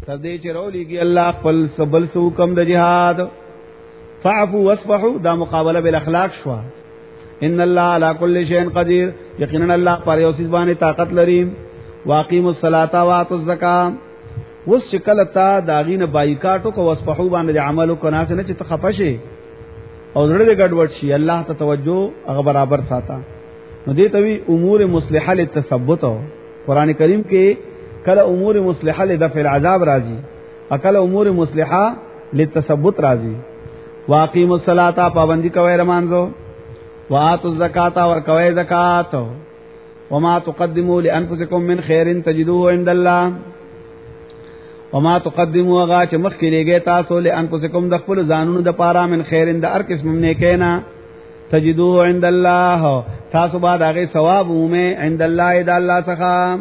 تر دې چې رولیږي الله خپل سبل سو حکم د جهاد. فاعفوا واصفحوا دا مقابله بالاخلاق شو. ان الله على كل شيء قدير یقینا الله پر یو څه باندې طاقت لري. واقیموا الصلاة واتوا الزکاة وس شکل تا داغینه بایکاټو کو واصفحوا باندې عملو کو ناس نه چې تخپشي او زړه دې ګډوډ شي الله ته توجه هغه برابر ساته. نو دې توی امور مصلحه للتثبت. قران کریم کې کله امور مصلحه لدفع العذاب راځي اکل امور مصلحه للتثبت راځي. واقیموا الصلاة پابندی کوي رمانځو. واتوا الزکاة ور کوي زکات. وما تقدموا لانفسکم من خیر تجدوه عند الله. وما تقدموا غا چې مخکې لګي تاسو لانفسکم د خپل ځانونو د پاره من خیر د هر قسم نه کینا تجدوه عند الله تاسو بعد هغه ثواب ومه عند الله د الله څخه.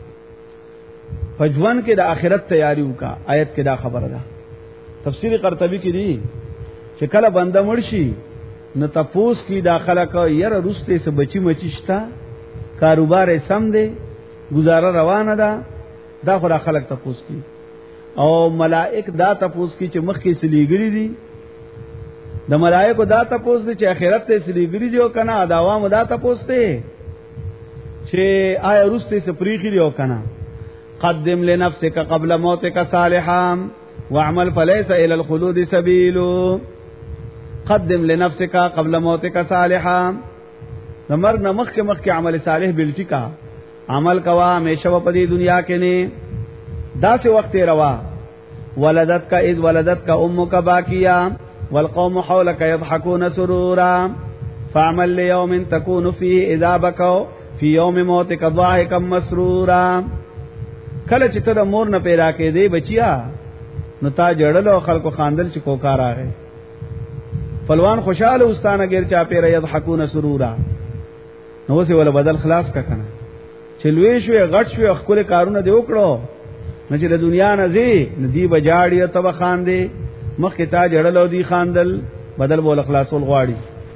فجوان کې د آخرت تیاری وکا. آیت کې دا خبره ده. تفسیر قرطبی کې دی چې کله بنده مرشي نو تفوس کې داخله کو ير رسته سه بچی مچشتا کاروبار سم دی گزاره روانه ده دا خو خلک تفوس کې او ملائک دا تفوس کې چې مخ کې سلیګری دي د ملائکو دا تفوس دي چې آخرت ته سلیګری دي او کنه دا عوام دا تفوس ته چې آیا رسته سه پریخي دي او کنه. قدم لنفسك قبل موتك صالحا واعمل فليس الى الخلود سبيل. قدم لنفسك قبل موتك صالحا نمر نمخ کے مخ کے عمل صالح بلٹی کا عمل کوا ہمیشہ و پدی دنیا کے نے دا سے وقت روا. ولدت کا اذ ولدت کا امک باکیا والقوم حولك يضحكون سرورا فعمل ليوم تكون فيه اذا بكوا في يوم موتك ضاحكا مسرورا. کله چې ته د مور نه پیدا کې دی بچیا نو تا جړل او خلکو خاندل چې کوکار راغی. فلوان خوشاله واستانه غیر چا پیر یضحکون سرورا. نو وسه ولا بدل خلاص کا کنه چې لوی شوی غټ شوی خپل کارونه دی وکړو نو چې د دنیا نه زی ندی بجاړی ته بخاندې مخ کې تا جړل او دی خاندل بدل بول خلاصول غواړي.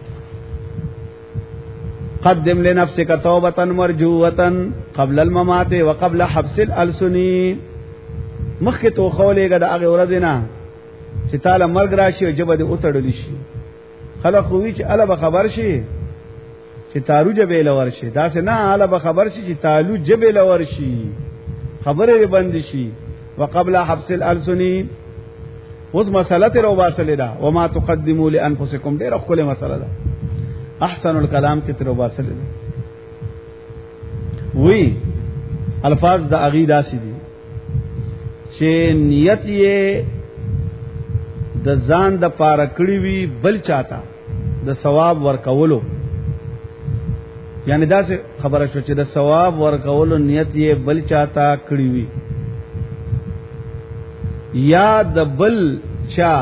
قدم لنفسك توبة مرجوة قبل الممات وقبل حبس الألسن. مخکې تو خولېګه د هغه ورځې نه چې تعالی مرګ راشي او جبه دې وتړل شي. خلک خو وی چې الا به خبر شي چې تارو جبه لور شي دا څه نه الا به خبر شي چې تالو جبه لور شي خبره بند شي. وقبل حبس الألسن اوس مسله ته رو باسل دا وما تقدموا لانفسکم ډېر خپل مسله ده. احسن الکلام کی تر واسل وی الفاظ د عقیدہ سی دي چې نیت یې د ځان د پاره کړی وی بل چاته د ثواب ورکولو یعنی دا خبره شو چې د ثواب ورکولو نیت یې بل چاته کړی وی یا د بل چا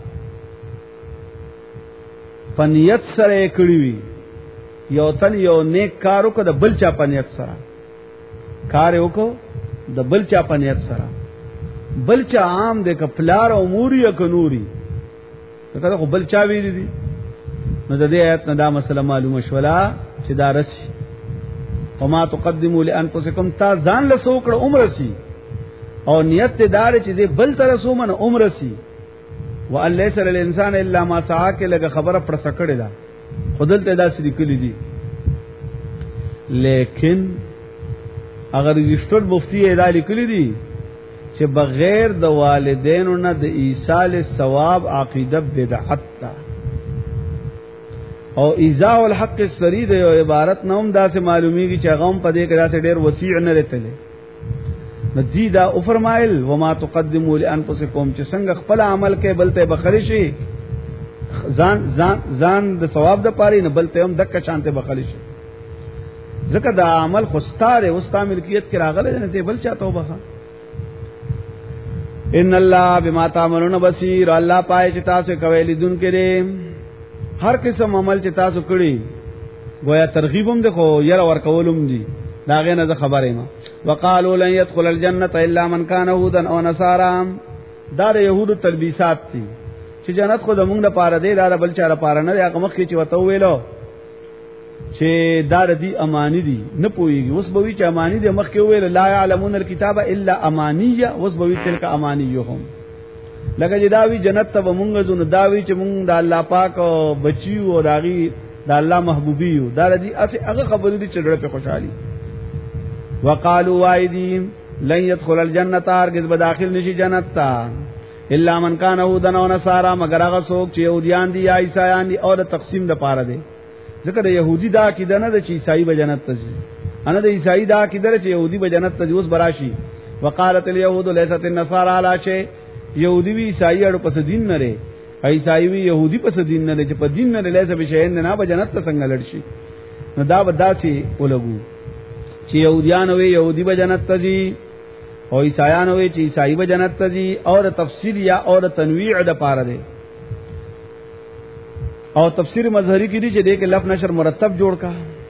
پنیت سره کړی وی یو تن یو نیک کارو کو د بل چا پنیت سره کار وکړو د بل چا پنیت سره بل چا عام د کپلار امور یا کنوري دا خو بل چا ویل دي. نو د دې آیت نه دا مسله معلومه شولا چې دا رسی وما تقدموا لانفسکم تا ځان له سوکړه عمر سي او نیت دار چې دې بل تر سو من عمر سي وان ليس للانسان الا ما سعى کې لګه خبره پر سکړه ده خودلته دا سړي کلی دي. لیکن اگر رجسٹرډ مفتی ادا لیکلی دي چې بغیر د والدینو نه د ایصال ثواب عقیده بدعت ده او ایذاء الحق السری د یو عبارت نوم دا سه معلومیږي چې غوم په دې کې دا ډېر وسیع نه لته نزيدا او فرمایل وما تقدموا لانفسکم چې څنګه خپل عمل کې بلته بخلی شي ځان د ثواب د پاره نه بلته هم دک شانته بخلی شي ځکه دا عمل خوستاره او ستا ملکیت کې راغله نه بل چا توبه. ان الله بما تعملون بصیر. الله پای چې تاسو کوي لیدون کړي هر قسم عمل چې تاسو کړی گویا ترغیبم ده خو ير ور کولم دي دا غنه ز خبره ما. وقالوا لن يدخل الجنه الا من كان يهودا او نصارى. دا د يهودو تلبيسات دي چې جنت خو د موږ لپاره دی دا بل چا لپاره نه. هغه مخ کې چې وته ویلو چې دار دی امانی دي نه پويږي اوس به وی چې امانی دي مخکې ویل لا يعلمون الكتاب الا امانيه اوس به وی تلک امانيهم لکه چې داوی جنت ته مونږ زونه داوی چې مونږ د الله پاک او بچیو او داغي د الله محبوبیو دار دی هغه خبرې دي چې ډېر په خوشحالي وقالوا وایدین لن يدخل الجنه هرگز به داخل نشي جنت ته الا من كان هودن او نصارا مگر هغه څوک چې يهوديان دي یا عیسایان دي او د تقسیم د پاره دي ځکه د يهودي دا عقیده نه ده چې عیسائی به جنت ته ځي انا د عیسائی دا عقیده چې يهودي به جنت ته ځي اوس براشي وقالت اليهود ليست النصارى على شيء يهودي وی عیسائی اړو پس دین نه لري عیسائی وی يهودي پس دین نه لري چې په دین نه لري به شي نه به جنت ته څنګه لړشي نو دا بداسي ولګو چې يهوديان وی يهودي به جنت ته ځي او عیسایان وی چې عیسائی به جنت ته ځي او تفصیل یا او تنویع د پاره دی او تفسیر مظهری کی دی چې دې کې لف نشر مرتب جوړ کا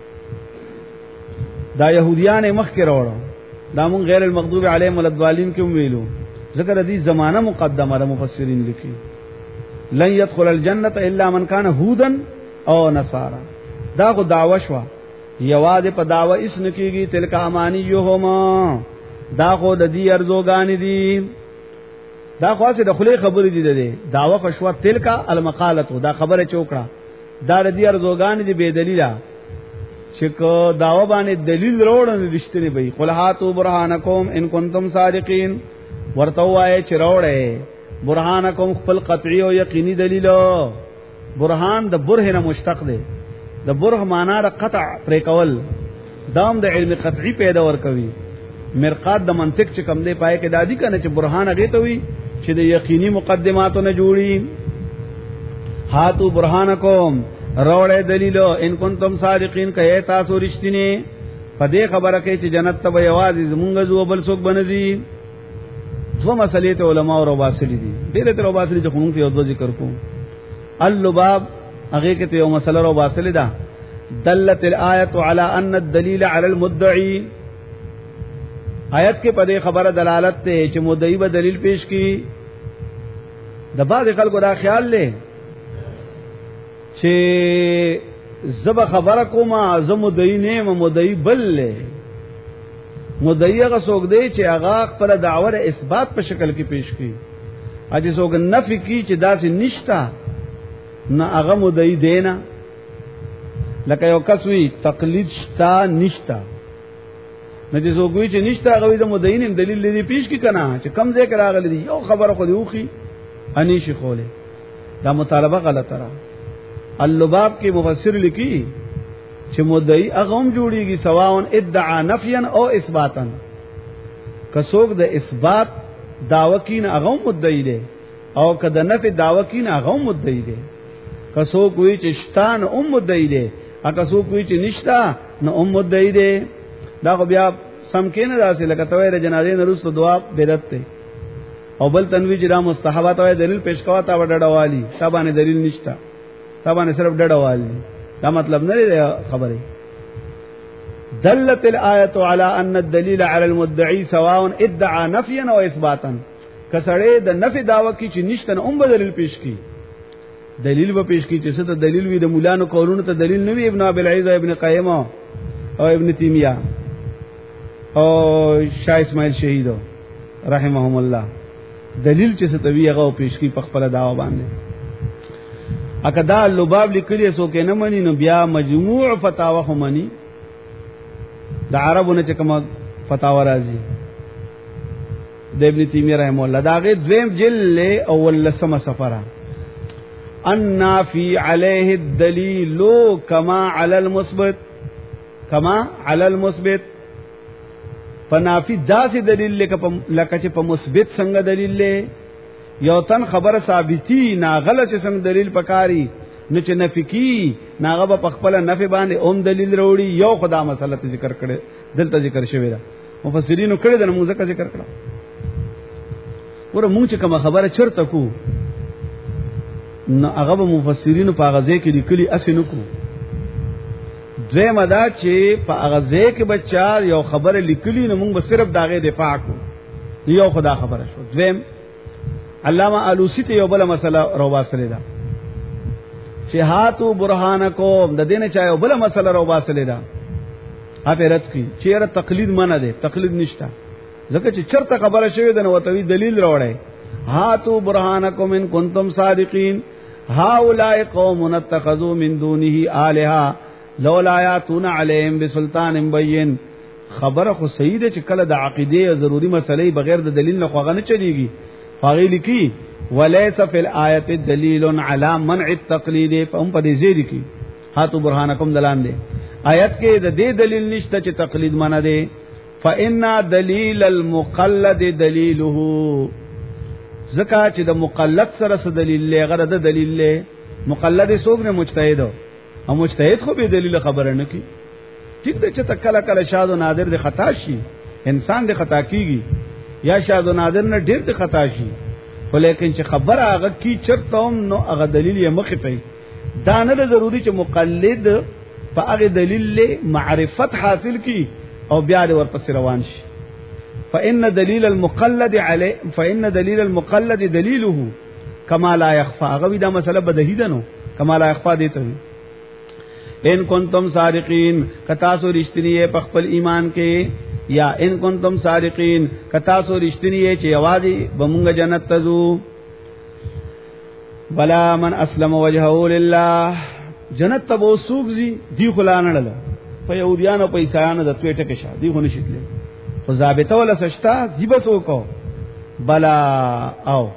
دا يهوديان مخ کې راوړو دا مون غیر المغضوب علیهم ولضالین کې ویلو ذکر دې زمانہ مقدمه د مفسرین لیکي لن يدخل الجنه الا من كان هودا او نصارا دا کو دعوا شوا یواده په دعوا اس نکیږي تلک امانیهما دا خو د دې ارزوګان دي دا خاصه د خلی خبرې دي ده داوا فشوا تلک المقالت دا خبره چوکړه دا د دې ارزوګان دي به دلیله چې کو داوا باندې دلیل وروړل رښتینی وي قلحاتو برهانکم ان کنتم صادقین ورته وای چې وروړې برهانکم خپل قطعی او یقینی دلیل برهان د برهنه مشتق ده د برح معنا د قطع پر کول دام د علم قطعی پیدا ور کوي مرقات د منطق چې کم دی پای کې دادی کنه چې برهان هغه ته وي چې د یقیني مقدماتو نه جوړي هاتو برهانکم روړې دلیل ان کنتم صادقین کئ تاسو رښتینی په دې خبره کې چې جنت ته به یوازې زمونږ زو بل څوک بنځي څو مسلې ته علما او رباسلی دي ډېر ته رباسلی چې خونږ ته یو ذکر کوم اللباب هغه کې ته یو مسله رباسلی ده دلت الآیه علی ان الدلیل علی المدعی آیت کې په دې خبره دلالت ته چې مدعی به دلیل پیش کړي د بعض خلکو دا خیال لې چې زب خبره کوم اعظم مدعی نه مدعی بل لې مدعی هغه څوک دی چې هغه خپل دعوه اثبات په شکل کې پیش کړي اجي څوک نفي کوي چې داسې نشتا نه هغه مدعی دی نه لکه یو کس وی تقلید شتا نشتا نه چې زوګوي چې نشته غوي د مدینم دلیل لري پیش کی کنه چې کم ځای کې راغلي دي یو خبره خو دی وخی انیشي خوله دا مطالبه غلطه را اللباب کې مفسر لیکي چې مدعی اغم جوړیږي سواون ادعا نفيا او اثباتا کڅوګ د اثبات داوکین اغم مدعی دی او کده نفي داوکین اغم مدعی دی کڅوګ وی چې شتان مدعی دی اګه څوک وی چې نشتا نو مدعی دی دا خو بیا سم کې نه راسي لکه توې د جنازې نرسته دعا بدعت ته او بل تنوی چې دا مستحبات او دلیل پیش کوا تا وډډوالي تابانه دلیل نشتا تابانه صرف ډډوالي دا مطلب نه دی خبره دلت الآیه علی ان الدلیل علی المدعی سواء ادعا نفيا او اثباتا کسړې د نفي داوا کی چې نشته نه هم دلیل پیش کی دلیل به پیش کی چې څه ته دلیل وي د مولانو قولونو ته دلیل نه وي ابن ابي العز ابن قیم او ابن تیمیہ او شاه اسماعیل شهید رحمهم الله دلیل چې ستوی هغه پیش کی په خپل داوا باندې اکدا لباب لیکلی سو کې نه مني نو بیا مجموع فتاوا هم مني د عربونه چې کوم فتاوا راځي د ابن تیمیہ رحم الله داغه دویم جل اول لسمه سفره النافي عليه الدليل كما على المثبت كما على المثبت فنافي داسې دلیل لکه چې په مثبت څنګه دلیل له یو تن خبره ثابتي ناغله چې څنګه دلیل پکاري نو چې نفي کی ناغه په خپل نفي باندې اوم دلیل وروړي یو خدا مسله ذکر کړي دلته ذکر شوی دا مفسرینو کړي د موږ ذکر کړه ور موږ چې کوم خبره چرته کو نو هغه مفسرینو په غزه کې لیکلي اسنه کو دویم دا چې په غزه کې بچار یو خبره لیکلي نو موږ صرف داغه دفاع کو یو خدا خبره شو دویم علامه الوسی ته یو بل مسله رواسله ده چې هاتو برهانکم د دینه چا یو بل مسله رو باسلې دا اپرت کی چیرې تقلید منه ده تقلید نشتا ځکه چې چرته خبره شوی د نوتوی دلیل راوړی هاتو برهانکم ان کنتم صادقین هؤلاء قوم اتخذوا من دونه آلهة لولا یاتون علیهم بسلطان بین خبره خو صحیح ده چې کله د عقیده ضروری مسلې بغیر د دلیل نه خوغه نه چلیږي فاغی لکی وليس فی الآیه دلیل علی منع التقلید فهم په دې ځای کې هاتو برهانکم دلان ده آیت کې د دې دلیل نشته چې تقلید منع ده فإن دلیل المقلد دلیله زکه چې د مقلد سره څه دلیل لري غره د دلیل له مقلد څوک نه مجتهد او مجتهد خو به دلیل خبره نه کی ټیک ده چې تکله کله شاذ او نادر د خطا شي انسان د خطا کیږي یا شاذ او نادر نه ډیر د خطا شي ولیکن چې خبره هغه کی چرته هم نو هغه دلیل یې مخ ته دا نه ضروری چې مقلد په هغه دلیل له معرفت حاصل کی او بیا د ورپسې روان شي فإن دلیل المقلد دلیله کما لا يخفى هغه دا مسله بدهی ده نو کما لا يخفى دي ته ان کنتم صادقین کتا سو رښتینی په خپل ایمان کې یا ان کنتم صادقین کتا سو رښتینی چې یوازې بمونږ جنت ته ځو بلا من اسلم وجهه لله جنت ته وو سوقزي دی خلانړل په يهوديانو په عیسایانو د توې ټکه شه دی خو نشیتله خو ضابطه ولا سشتا زیبسو کو بلا او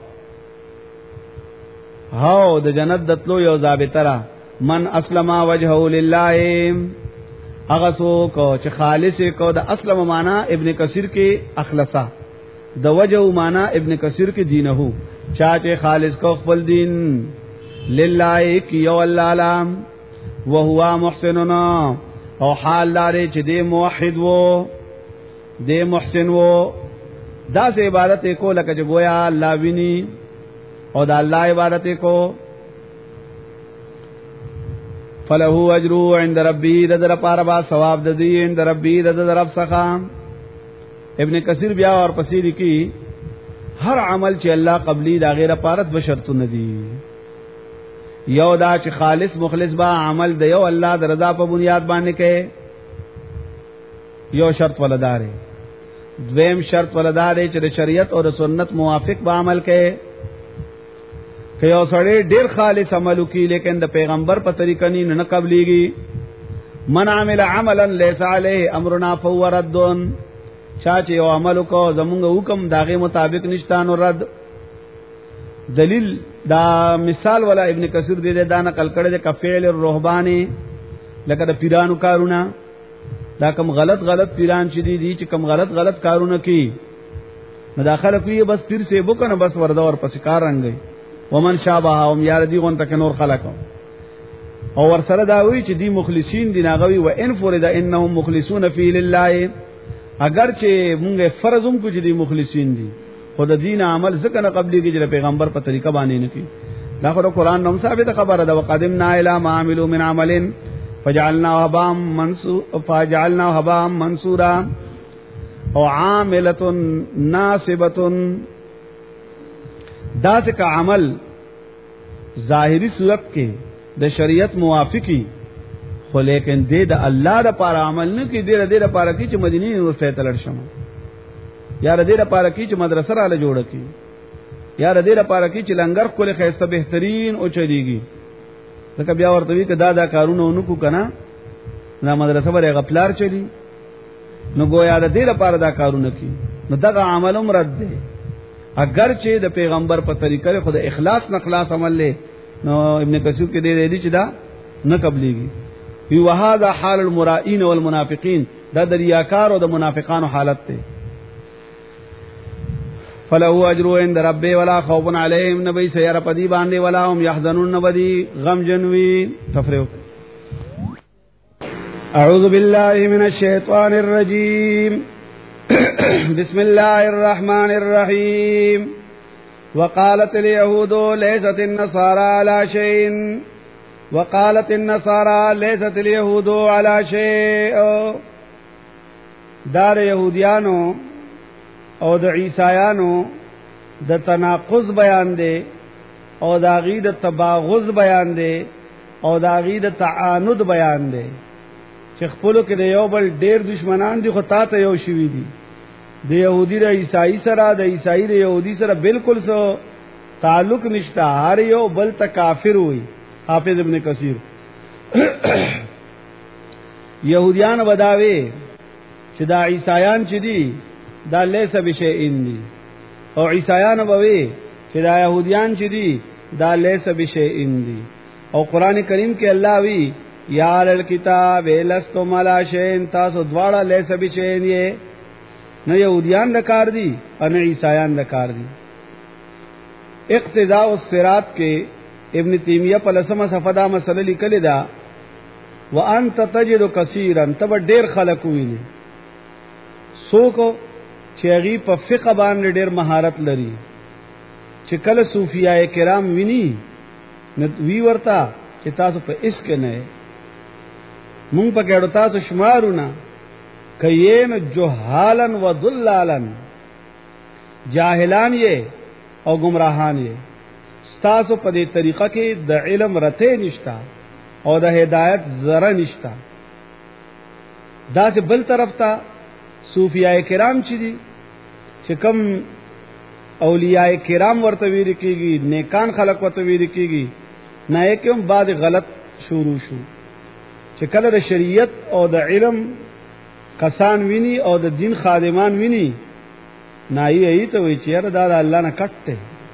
هاو د جنت دتلو یو ضابطه را من اسلم وجهه لله هغه سو کو چې خالص کو د اسلم معنا ابن کثیر کې اخلصا د وجه معنا ابن کثیر کې دینه چا چې خالص کو خپل دین لله کی یو الله لام وهو محسننا او حال لري چې دې موحد وو دې محسن وو دا سه عبادت کو لکه چې گویا الله ویني او دا الله عبادت کو فله اجر عند ربي در پاره با ثواب د دې عند ربي در رب څخه ابن کثیر بیا اور پسیری کی هر عمل چې الله قبلی دا غیره پارت بشرط ندی یو دا چې خالص مخلص با عمل د یو الله د رضا په بنیاد باندې کې یو شرط ولدار دویم شرط ولدار چې د شریعت او د سنت موافق به عمل کې که یو سړی ډیر خالص عمل وکي لیکن د پیغمبر په طریقه نه قبليږي من عمل عملا ليس عليه امرنا فهو رد چا چې یو عمل کو زمونږ حکم داغه مطابق نشتان رد دلیل دا مثال ولا ابن کثیر دې دا نقل کړی د کفیل الرهبانی لکه د پیرانو کارونه دا کوم غلط پیران چې دي چې کوم غلط کارونه کوي مداخله کوي بس پیر سے بوکنه بس وردا اور پس کار رنگي ومن شابههم یار دی غون تک نور خلقو او ور سره دا وی چې دی مخلصین دی ناغوي و ان فرض انهم مخلصون فی لله اگر چې مونږه فرضوم کو چې دی مخلصین دي خود دین عمل ځکه نه قبلي کې چې پیغمبر په طریقه باندې نه کی دا خو قرآن نوم ثابت خبره ده وقدمنا الی ما عملوا من عمل فجعلناه هباء منصورا او عامله ناصبه دا څخه عمل ظاهری صورت کې د شریعت موافقي خو لیکن دې د الله د پاره عمل نه کې دې د پاره کې چې مدینه یونیورسيټي تلل شم یا دې د پاره کې چې مدرسه رااله جوړه کی یا دې د پاره کې چې لنګر کوله خيسته بهترین او چلیږي ځکه بیا ورته وی کدا دا کارونه ونکو کنه دا مدرسه باندې غفلار چلی نو گویا دې د پاره دا کارونه کی نو دا عملم رد دی اگر چې د پیغمبر په طریقه خود اخلاص نخلاص عمل له نو ابن کثیر کې دې چې دا نه قبليږي وی وهذا حال المرائين والمنافقين دا د ریاکار او د منافقانو حالت ته فلهو اجر عند ربه ولا خوف عليهم نبي سير پدی باندې ولا هم يحزنون نبدي غم جنوي تفریق اعوذ بالله من الشيطان الرجيم بسم الله الرحمن الرحيم وقالت اليهود ليست النصارى على شيء وقالت النصارى ليست اليهود على شيء دار يهوديانو او د عیسایانو د تناقض بیان دی او د غید تباغض بیان دی او دا غي د تعاند بیان دی چې خپلو کې د یو بل ډیر دشمنان دي خو تا ته یو شوی دي د يهودي د عیسائی سره د عیسائی د يهودي سره بالکل سو تعلق نشته هر یو بل ته کافر وي حافظ ابن کثیر يهوديان بداوي چې دا عیسایان چې دي دا لیس بشیئن دي او عیسایان بوي چې دا يهوديان چې دي دا لیس بشیئن دي او قران کریم کې الله وی یا الکتاب لستم علی شیء تاسو دواړه لیس بشیئن یې نه يهوديان د کار دي او نه عیسایان د کار دي اقتداء الصراط کې ابن تیمیہ په لسمه صفحه دا مسله لیکلې ده وانت تجد کثیرا تب ډیر خلق ویني سوکو چې هغه په فقہ باندې ډیر مهارت لري چې کله صوفیای کرام ویني نو وی ورتا چې تاسو په اسک نه مونږ په ګړو تاسو شمارونه کین جهالن و ضلالن جاهلان یې او گمراهان یې تاسو په دې طریقه کې د علم رته نشتا او د هدایت ذره نشتا دا چې بل طرف ته صوفیای کرام چې دي چې کم اولیاء کرام ورته ویل کېږي نیکان خلق ورته ویل کېږي نه کوم بعد غلط شروع شو چې کله د شریعت او د علم کسان ویني او د دین خادمان ویني نه یې ته وی چې دا د الله نه کټه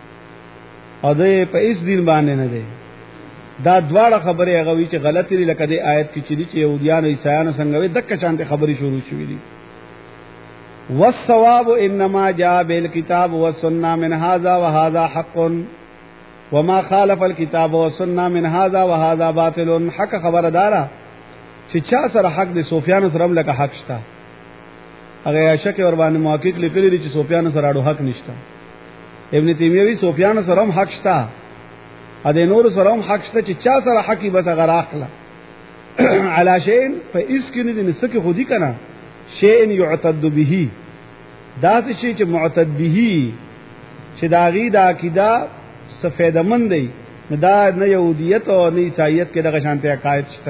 او د په اس دین باندې نه دی دا دواړه خبره هغه وی چې غلط لري لکه د آیت کې چې يهوديان او عیسایان څنګه وي دک شانته خبري شروع شوې دي والصواب انما جاء بالكتاب والسنه من هذا وهذا حق وما خالف الكتاب والسنه من هذا وهذا باطل حق خبردارا چې چا سره حق دي سفیان سره هم لکه حق شته هغه شک ور باندې محقق لیکلی دي چې سفیان سره اړو حق نشته ابن تیمیه وی سفیان سره هم حق شته ا دې نور سره هم حق شته چې چا سره حقي بس هغه راخله علا شین په اس کې نه نسکه خودي کنه شیء یعتد به دا څه شی چې معتد به چې داغي د عقیده سفیده مند دی دا نه يهودیت او نه عیسایت کې دغه شانته عقاید شته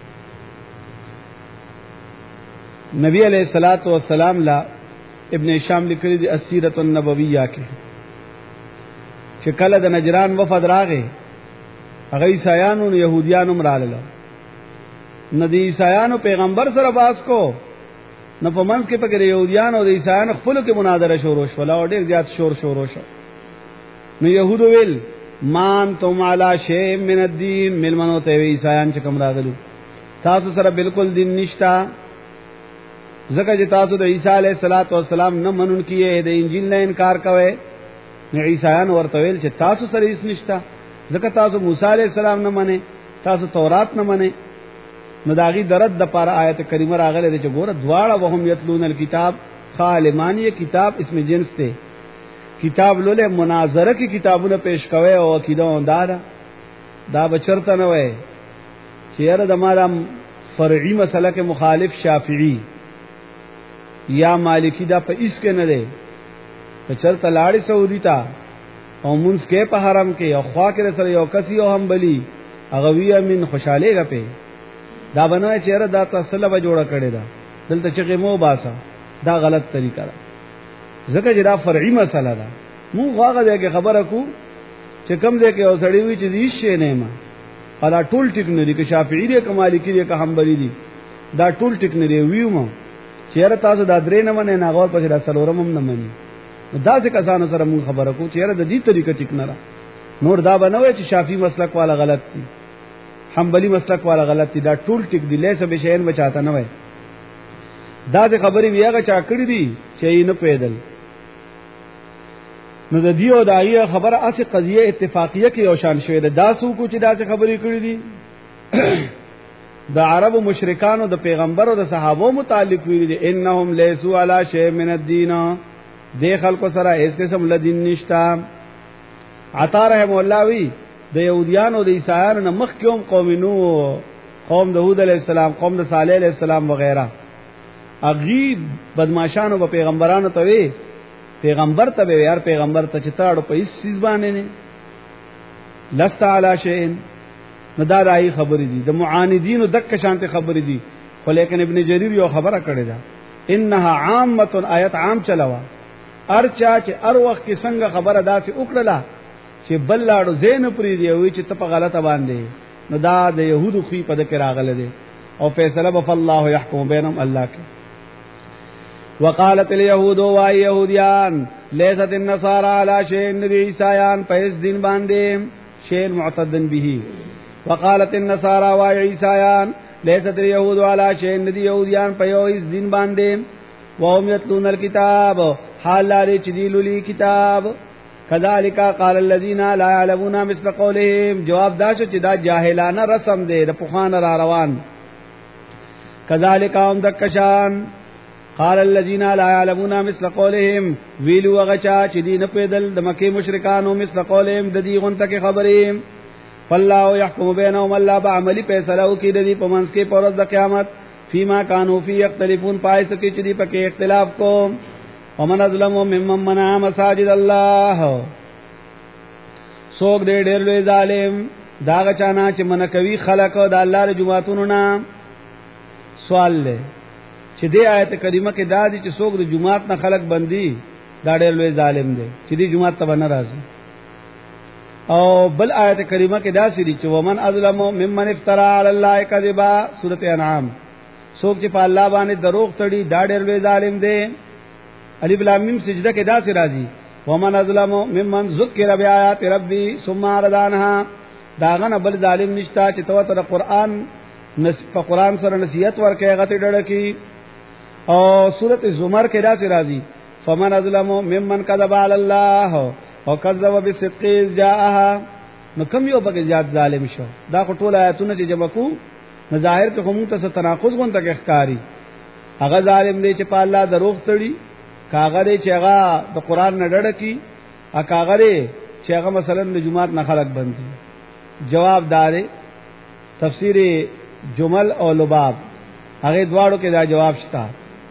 نبی علیہ الصلوۃ والسلام لا ابن هشام لیکلی دی السیرۃ النبویہ کې چې کله د نجران وفد راغې هغه عیسایانو او يهوديانو مراله ندی عیسایانو پیغمبر سره باس کو نه په منځ کې پکې يهوديان او عیسایان خپل کې مناظره شروع شو ولا ډېر زیات شور شو نو يهودو ویل مان تم علی شیء من الدین ملمنو ته عیسایان چې کوم راغلو تاسو سره بالکل دین نشتا زکه چې تاسو د عیسی علیه السلام نه منون کیه د انجیل نه انکار کوئ نو عیسایان ورته ویل چې تاسو سره هیڅ نشتا زکه تاسو موسی علیه السلام نه منئ تاسو تورات نه منئ نو داغي درد د پاره آیت کریمه راغله چې ګوره دواړه وهم یتلون الکتاب خالمانی کتاب اسم جنس ته کتاب لوله مناظره کی کتابونه پیش کوي او عقیده وندار دا بچرته نه وای چې یاره د مالم فرعي مسله کې مخالف شافعي یا مالکی دا په اس کې نه دی ته چرته لاړې سعودي تا او مونږ کې په حرم کې او خوا کې سره یو کسي او هم بلی هغه وی امین خوشاله غپې دا بنوي چیرې دا تاسو له جوړه کړي دا دلته چې مو باسا دا غلط طریقه ده ځکه چې دا فرعي مسله ده مونږ هغه ځای خبره کو چې کم ځای کې اوسړی وی چې هیڅ شی نه ما دا ټول ټیک نه دي چې شافعي دي که مالکی دي که حنبلی دي دا ټول ټیک نه دی ویوم چیرې تاسو دا درې نه منه نه غوړ پسې دا سلورم هم نه مني دا څه کسانو سره مونږ خبره کو چیرې د دې طریقه ټیک نه را نور دا بنوي چې شافعي مسلک والا غلط دي حنبلی مسلک والا غلط دي دا ټول ټیک دي لیسه به شین بچاته نه وای دا د خبرې بیاغه چا کړی دي چې نه پیدل نو د دیو دایې خبره اسه قضیه اتفاقیه کې یو شان شوې ده دا سو کو چې دا څه خبرې کړې دي د عربو مشرکانو د پیغمبرو د صحابو متعلق ویلي دي انهم لیسوا علی شیء من الدین د خلکو سره هیڅ قسم له دین نشتا عطا رحم الله وی د یهودیانو د عیسایانو نه مخ کوم قوم نو قوم د هود علی السلام قوم د صالح علی السلام وغیرہ اغي بدمعشانو په پیغمبرانو ته وی پیغمبر ته یار پیغمبر ته چتاړو په هیڅ چیز باندې نه لست علی شیء نو دا راي خبرې دي د معاندینو دک شانته خبرې دي خو لیکن ابن جریر یو خبره کړې ده انها عامه آیت عام چلاوا ارچا چې ار وخت کې څنګه خبره داسې وکړه چې بل لاړو زین پری دی وی چې ته په غلطه باندې نو دا د يهودو خو په دکې راغله دي او فیصله بف الله يحكم بينهم الله کې وقالت اليهود واليهوديان ليست النصارى على شيء عيسایان په اس دین باندې شيء معتدن به وقالت النصارى والعيسایان ليست اليهود على شيء ندي يهوديان په یو اس دین باندې وهم يتلون الكتاب حال لري چې دی لولي کتاب کذالک قال الذين لا يعلمون مثل قولهم جواب دا چې دا جاهلانه رسم دی د پوخان را روان کذالک هم دکشان قال الذين لا يعلمون مثل قولهم ویلو غچا چې دی نه پیدل د مکه مشرکانو مثل قولهم د دې غونته کې خبرې فالله يحكم بينهم الله بعمل فیصله کوي د دې په منځ کې پر د قیامت فيما كانوا فيه يختلفون پایس کې چې دی په کې اختلاف کو ومن ظلم ممن منع مساجد الله سوګ دې ډېر لوی ظالم دا غچانا چې من کوي خلق د الله د جمعتونو نام سوال له چې دې آیت کریمه کې دا دي چې سوګ د جمعات نه خلق بندي دا ډېر لوی ظالم دی چې دې جمعات ته نه راځي او بل آیت کریمه کې دا سړي چې ومن ظلم ممن افترى على الله كذبا سورته انعام سوګ چې په الله باندې دروغ تړي دا ډېر لوی ظالم دی الف لام میم سجده کې دا سي راځي ومن ظلم ممن ذکر بیاات ربی ثم ردانها داغه بل ظالم نشتا چې توته قرآن په قرآن سره نصیحت ورکې غته ډړ کی او سورته زمر کې دا سي راځي فمن ظلم ممن كذب على الله او كذب بالصدق جاءها نو کوم یو بګ زیات ظالم شو دا ټول آیاتونه چې جمع کو مظاهر کې هم ته تناقض غونته کې ښکاری هغه ظالم دی چې په الله دروغ تړي کاغره چې هغه د قران نه ډډ کی ا کاغره چې هغه مثلا د جمعات نه خلق بندي جواب دار تفسیر جمل او لباب هغه دواړو کې دا جواب شتا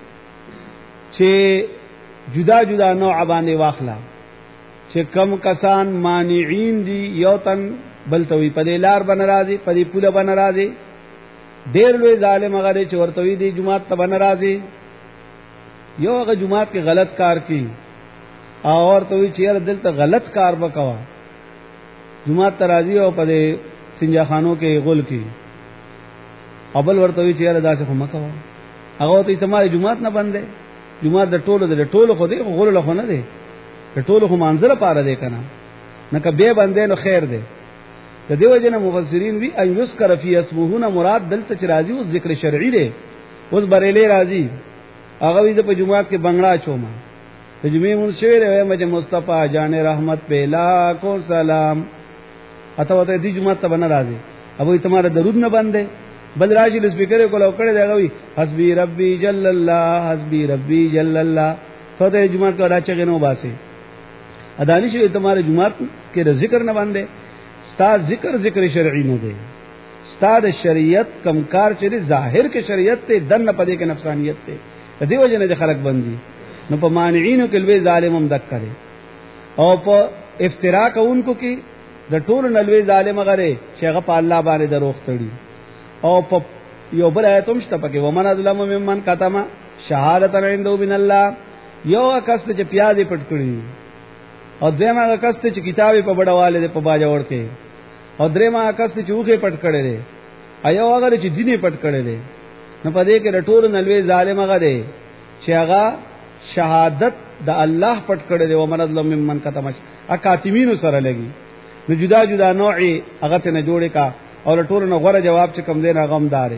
چې جدا جدا نوع باندې واخلا چې کم کسان مانعين دي یو تن بلتوي په لار بن راځي په پوله بن راځي ډېر لوی ظالم هغه چې ورتوي دي جمعات ته بن راځي یو هغه جمعات کې غلط کار کی اور ته چیر دلته غلط کار وکوا جمعات ترازی او په سنجا خانو کې غول کی ابل ورته چیر داسې هم کوا هغه ته تمہاری جمعات نه بندې جمعات د ټولو خو دې غول له خو نه دي د ټولو خو منځله پاره دی کنه نه ک به بندې نو خیر دی د دیو جن مفسرین وی ان یذکر فی اسمه مراد دلته چې راځي اوس ذکر شرعی دی اوس بریلی راځي هغه وی په جمعات کې بنگړا چوما د جمعې مون شعر وای مجه مصطفی جان رحمت په لا کو سلام اته وته دې جمعات ته بن راځي ابو تمہارا درود نه باندې بل راځي د سپیکر کولو کړه دی غوي حسبی ربی جل الله حسبی ربی جل الله ته د جمعات کو راځي غنو باسي ادانی شي تمہارا جمعات کې ذکر نه باندې ستا ذکر شرعی نه دی ستا د شریعت کمکار چې ظاهر کې شریعت ته دن پدې کې نفسانیت ته د دیو جن د خلق بندي نو په مانعینو کې لوی ظالم هم دک کړي او په افترا کوونکو کې د ټول نلوي ظالم غره چې هغه په الله باندې دروغ تړي او په یو بل آیت هم شته پکې ومن ظلم ممن کتم شهادت عنده من الله یو کس چې پیاده پټ کړی او دیمه کس چې کتابه په بڑواله په باجوړ کې او درېما کس چې اوخه پټ کړي دي ایو هغه چې دیني پټ کړي دي نو په دې کې ټول نلوي ظالم غره چې هغه شهادت د الله پټ کړي دي ومن ظلم ممن کتم اکاتمینو سره لګي نو جدا جدا نوعي هغه ته نه جوړه کا او ټول نو غره جواب چې کم دینه غمدار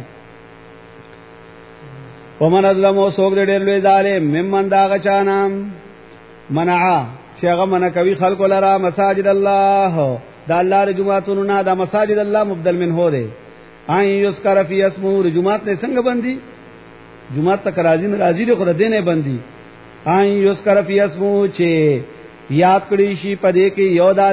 ومن ظلم او سوګ ډېر لوی ظالم ممن دا غچانام منعا چې هغه من کوي خلق لرا مساجد الله دا الله ر جمعتونو نه دا مساجد الله مبدل من هو دي ان یذکر فی اسمه جمعات نه څنګه بندي جمعات تک راځي له خره دینه بندي ان یذکر فی اسمه چې یاد کړی شي پدې کې یو د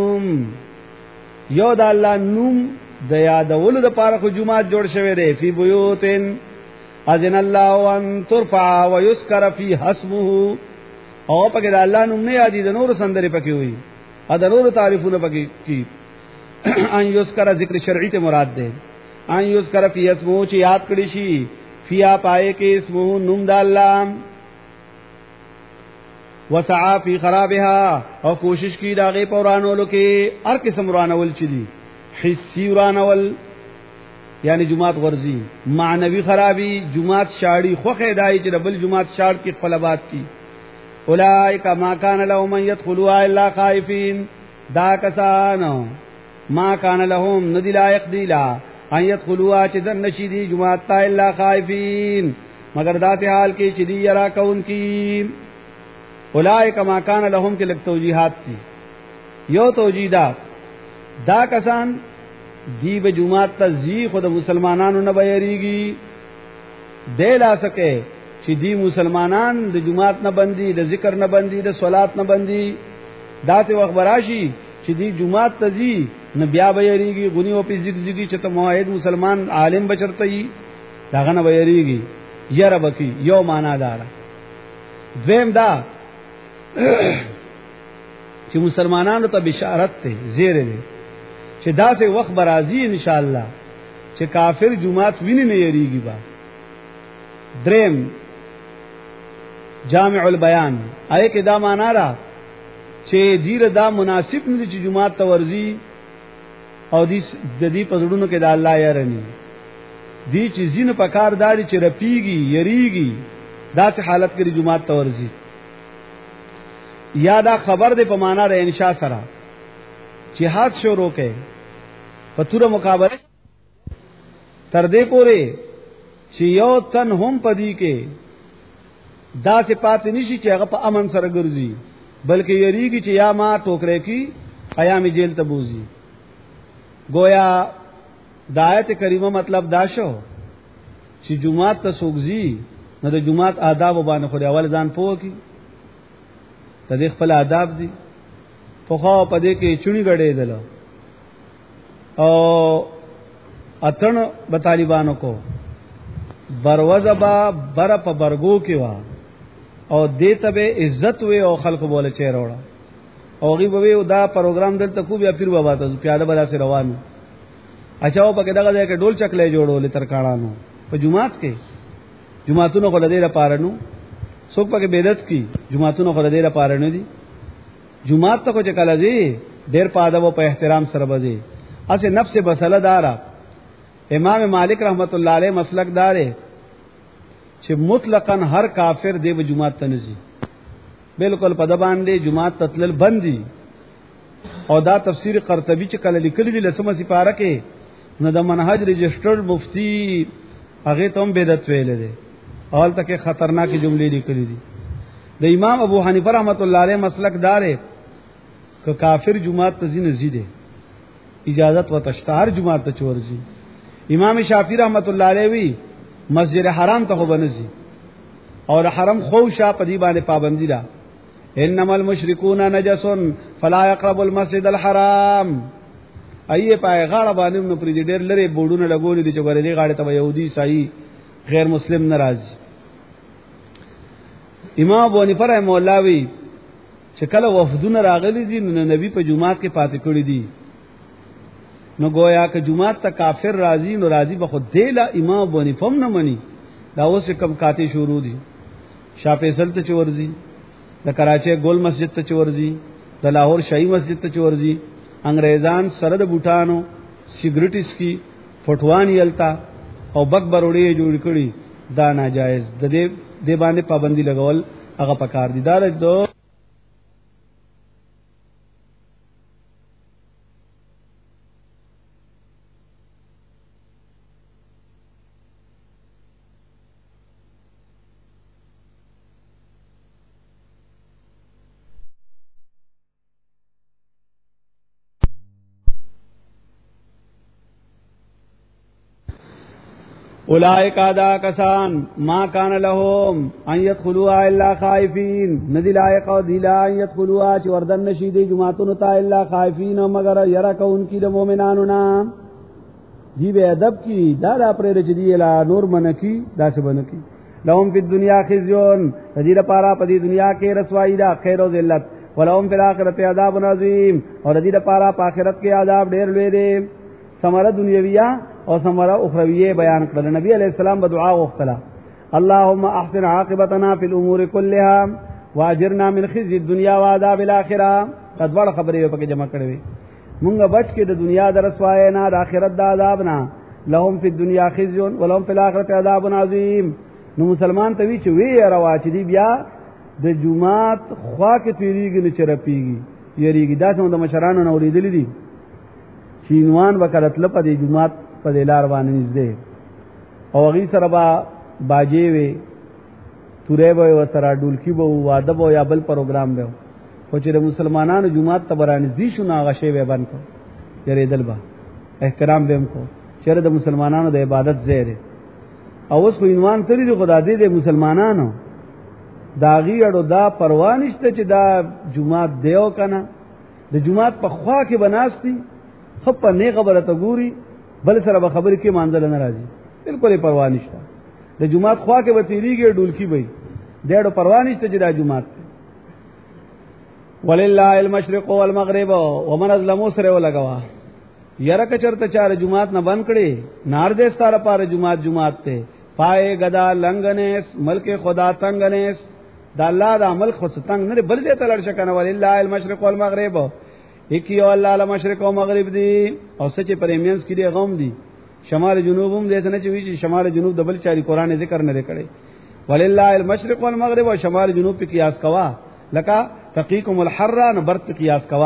الله نوم د یادولو د پاره خو جمعات جوړ شوی دی فی بیوتن اذن الله ان ترفع ويذكر فی اسمه او پکې د الله نوم نه یادې د نور سندره پکې وي ا د نور تعریفونه پکې کی ان یذکر ذکر شرعی ته مراد ده ان یذکر فی اسمو چې یاد کړی شي فیا پائے کې اسمو نوم د الله وسعا فی خرابها او کوشش کی داغه پورانولو کې هر قسم ورانول چي دي حسی ورانول یعنی جماعت ورزی معنوی خرابی جماعت شاړی خو خدای چې بل جماعت شاړ کې خپلبات کی اولائک ما کان لهم من يدخلوا الا خائفین دا کسانو ما کان لهم ندی لایق دی لا ان يدخلوا چې دن نشیدی جماعت تا الا خائفین مگر داسې حال کې چې دی یرا کون کی اولائک ما کان لهم کې لک توجیحات دي یو توجیدات دا کسان دی به جمعات تزی خود مسلمانانو نه بیریږي دلا سکے چې دی مسلمانان د جمعات نه بندي د ذکر نه بندي د صلات نه بندي داسې وخت براشي چې دی جمعات تزی نه بیا بیریږي غنی او په زګزګي چې ته موحد مسلمان عالم بچرته یي داغه نه بیریږي یره بکی یو معنا دار دویم دا چې مسلمانانو ته بشارت ته زیره ده چې داسې وخت برازي ان شاء الله چې کافر جمعات ویني نه یریږي با دریم جامع البیان آیه کې دا معنا را چې دیر دا مناسب نه چې جمعات ته ورزي او د دې پزړونو کې دا الله یارني دی چې زین په کارداري چې رپیږي یریږي داسې حالت کې جمعات ته ورزي یا دا خبر دې په معنا د انشاء سره جهاد شروع کړي په تور مقابله تر دې پورې چې یو تن هم پدې کې دا سه پات نشي چې هغه په امن سره ګرځي بلکې یریږي چې یا ما ټوکرې کی ایام جیل ته بوزي گویا د آیت کریمه مطلب دا شو چې جمعات ته سوګزي نو د جمعات آداب باندې خو اول ځان پوه کی ته خپل آداب دي په خو پدې کې چونی غړې دل او اتن به طالبانو کو بروزبا بر په برګو کې وا او دته به عزت وي او خلکو بوله چیروړه او غي به دا پروګرام دلته کو بیا پیر بابا ته پیاده بلا سره روان اچاو پکې دغه ځای کې ډول چکلې جوړولې ترکاڼانو په جمعات کې جمعاتونو خو لدې لپاره نو څوک پکې بدعت کی جمعاتونو خو لدې لپاره نه دي جمعات ته کو چې کله دي ډېر پاده او په احترام سره بځي اسه نفس مسله دارا امام مالک رحمت الله علیه مسلک دارې چې مطلقاً هر کافر دی به جمعات ته نزي بالکل په د باندې جمعات تتلل بندي او دا تفسیر قرطبی چې کله لیکلی دی لسمه سپاره کې نو د منهج رجسٹرډ مفتی هغه ته هم بدعت ویل دي اول تک خطرناک جملې لیکلي دي د امام ابو حنیفه رحمت الله علیه مسلک دارې ک کافر جمعات ته زین زیده اجازت و تشتهر جمعات ته چورځي امام شافعی رحمت الله علیه وی مسجد حرام ته وبنځي اور حرم خو شا پدی باندې پابندی ده انما المشركون نجس فلا يقرب المسجد الحرام ایه پای غاړه باندې نو پرې ډېر لري بوډونه لګولې دي چې ګورې دي غاړه ته يهودي عیسائی غیر مسلم ناراض امام ابو حنیفه رحمه الله وی چې کله وفدونه راغلي دي نو نبی په جمعات کې پاتې کړی دي نو گویا که جمعات ته کافر راضی نو راضی به خود دیلا امام ابو حنیفه نه مني دا اوس کم کاته شروع دي شاه فیصل ته چورځي د کراچۍ ګول مسجد ته چورځي د لاهور شاهي مسجد ته چورځي انګريزان سره د بوټانو سیګریټس کی فټوان یلتا او بک بروړي جوړ کړي دا ناجایز د دې باندې پابندي لګول هغه پکار دي دا د اولائک ادا کسان ما کان لهم ان يدخلوا الا خائفین ندی لایق او دی لا يدخلوا چې وردن نشي دی جماعتونو ته الا خائفین مگر یرا کون کی د مؤمنانو نام دی به ادب کی دا پرې رچدي لا نور منکی دا څه بنکی لهم فی الدنیا خزیون دې لپاره په دې دنیا کې رسوایی دا خیر او ذلت ولهم فی الاخرۃ عذاب عظیم اور دې لپاره په آخرت کې عذاب ډېر لوی دی ثمره دنیویہ او ثمره اخرویہ بیان کړل نبی علیہ السلام به دعا وکړه اللهم احسن عاقبتنا فی الامور كلها واجرنا من خزي الدنيا وعذاب الاخره تدوړ خبرې په کې جمع کړې مونږ بچ کې د دنیا د رسوای نه د آخرت د عذاب نه لهم فی الدنيا خزي ولهم فی الاخره عذاب عظیم نو مسلمان ته وی چې وی روا چې دی بیا د جمعات خوا کې تیریږي نه چرپیږي یریږي دا څنګه د مشرانو نو لیدلې دي چینوان وکړتل په دې جمعات په لار باندې نږدې او غي سره باجی وی تورې به وسره ډولکی به واده به یا بل پروګرام به خو چې مسلمانانو جمعات ته برانځ دي شو نه غشي به باندې کو یری دلبا احترام به کو چیرې د مسلمانانو د عبادت زیره او اوس کو عنوان تللی دی خدای دې مسلمانانو داغي اړو دا پروا نشته چې دا جمعات دیو کنه د جمعات په خوا کې بناستي خپ نه خبره ته ګوري بل سره به خبرې کې مانځل نه راځي بالکل پروا نشته د جمعات خوا کې به تیریږي ډولکی وي ډېر پروا نشته چې دا جمعات ولله المشرق والمغرب ومن ظلم سره ولګوا یره کچرته چار جمعات نه بند کړي نار دې ستاره پاره جمعات ته پائے گدا لنگنیس ملک خدا تنگنیس دا الله دا عمل خو ستنګ نه بل دې تلل شکنه ولله المشرق والمغرب اکیو الله المشرق او مغرب دی او سچ پریمینس کې دی غوم دی شمال جنوبم دې څنګه چې وی شمال جنوب دبل چاري قران ذکر نه کړي ولله المشرق والمغرب او شمال جنوب په قیاس کوا لکا تقیکم الحر نبرت په قیاس کوا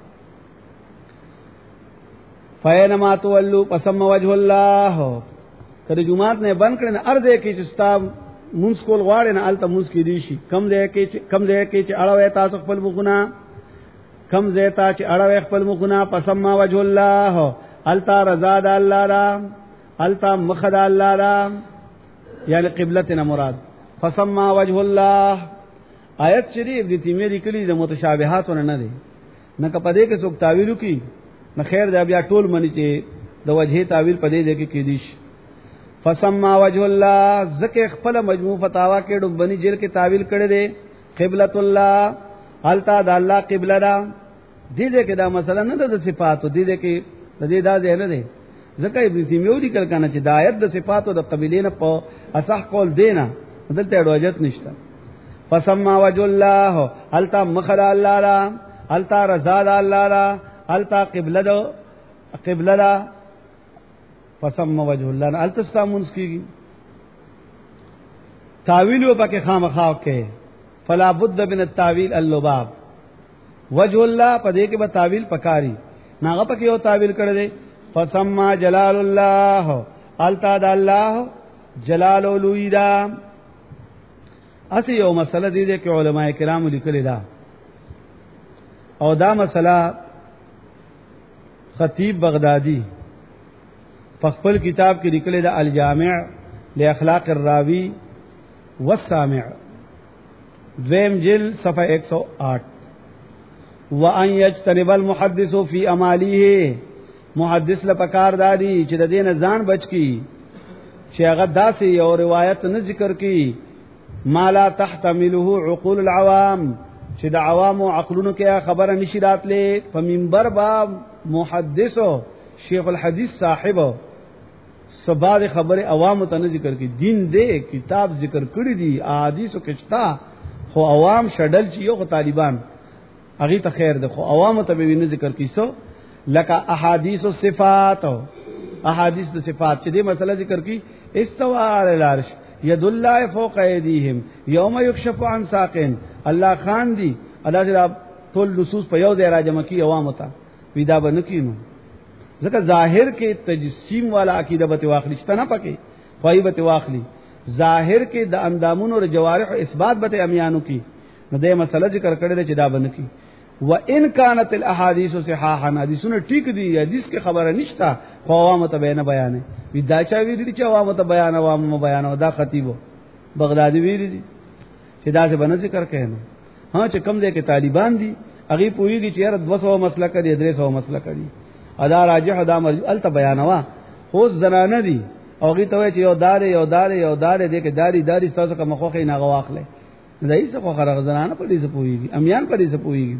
فینما تولوا پسم وجه الله کله جمعات نه بند کړي نه ارده کې چې ستا مونږ کول غواړي نه الته مونږ کې دي شي کم ځای کې چې اړه تاسو خپل مخونه کم ځای ته چې اړه خپل مخونه پسم وجه الله التا رضا د الله را التا مخد الله را یعنی قبلتنا مراد فسم وجه الله آیت شریف دې تیمه لیکلي د متشابهاتونه نه دي نه کپدې کې څوک تعویل کوي نه خیر دا بیا ټول منی چې د وجهه تعویل پدې دې کې کېدیش فسم وجه الله زکه خپل مجموع فتاوا کې ډوبني جیل کې تعویل کړي دي قبلت الله التا د الله قبله را دې کې دا مسله نه د صفاتو دې کې د دې دا ځای نه دی ځکه ابن تیمیه دی کله کنه چې د آیت د صفاتو د قبیلې نه په اصح کول دینا دلته اډوجت نشته فسم وجه الله التا مخد الله را التا رضا الله را التا قبله را فسم وجه الله التستا منس کیږي تعویل وبکه خامخاو کې فلا بد من التاویل اللباب وجه الله په دې کې به تعویل پکاري ناغه پکې یو تعویل کړی دی فسم جلال الله التا د الله جلال لویدا اسی یو مسله دي چې علما کرام لیکلي دا او دا مسله خطیب بغدادي فخپل کتاب کې لیکلي دا الجامع لاخلاق الراوی والسامع دویم جلد صفحه 108 وان یجتنب المحدث فی امالیه محدث لپاره دادی چې د دین ځان بچ کی چې هغه داسې یو روایت نه ذکر کی ما لا تحتمله عقول العوام چې د عوام عقلونو کې خبره نشي راتلې په منبر با محدث شیخ الحدیث صاحب سبا د خبره عوام ته نه ذکر کی دین دې کتاب ذکر کړی دي احادیث او کچتا خو عوام شډل چې یو طالبان اغه ته خیر ده خو عوام ته به نه ذکر کیسو لکه احادیث او صفات احادیث د صفات چې دې مسله ذکر کی استوا علی العرش ید الله فوق ایدیهم یوم یکشف عن ساقین الله خان دی الله دې ټول لصوص په یو ځای راجمع کی عوام ته ودا بنکینو ځکه ظاهر کې تجسیم والا عقیده به واخلی شته نه پکې غیبت واخلی ظاهر کې د اندامونو او جوارح اثبات به امیانو کی نو دې مسله ذکر کړل چې دا بنکی و ان كانت الاحاديث صحاحا حدیثونه ټیک دي حدیث کې خبره نشتا خو عوام ته بیان ودا چا ویلي چې عوام ته بیان او دا خطیب بغدادي ویلي دي چې دا څه باندې ذکر کړي ها چې کم دې کې طالبان دي هغه پوېږي چې یاره 200 مسله کړي 300 مسله کړي ادا راجح دا مرجو الته بیانوا خو زنانه دي او هغه ته چې یو دار دې کې داری تاسو کوم خوخه نه غواخله دایسه خو خرغزنانه په دې څه پويږي امیان په دې څه پويږي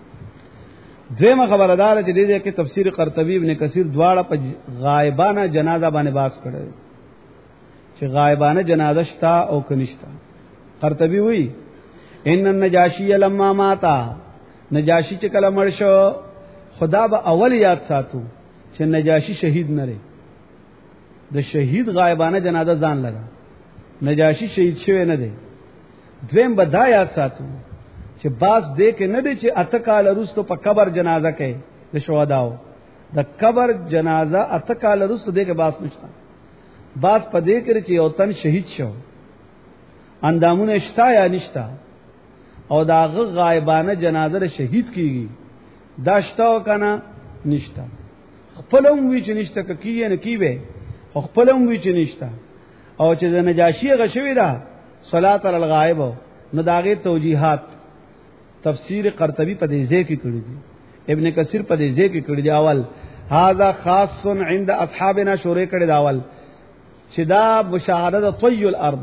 دیمه خبردار چې دې کې تفسیر قرطبی ابن کثیر دواړه په غایبانه جنازه باندې باس کړي چې غایبانه جنازه شتا او کنيشتا قرطبی وی ان النجاشی لما ماتا نجاشی چې کله مړ شو خدا به اول یاد ساتو چې نجاشی شهید نه لري د شهید غایبانه جنازه ځان لگا نجاشی شهید شوی نه دی دویم به دا یاد ساتو چې باس دې کې نه دی چې اته کال وروسته په قبر جنازه کوي د شهداو د قبر جنازه اته کال وروسته دې کې باس نشته باس په دې کې چې یو تن شهید شو اندامونه شتا یا نشتا او دا غایبانه جنازه شهید کیږي دا شتا کنه نشتا خپلوم وی چې نشتا کیه نه کیوي خپلوم وی چې نشتا او چې د نجاشی غشوی دا صلات علی الغائب نو داغه توجیهات تفسیر قرطبی په دې ځای کې کړی دي ابن کثیر په دې ځای کې کړی دی اول هاذا خاص عند اصحابنا شورې کړی دا اول چې دا مشاهده طی الارض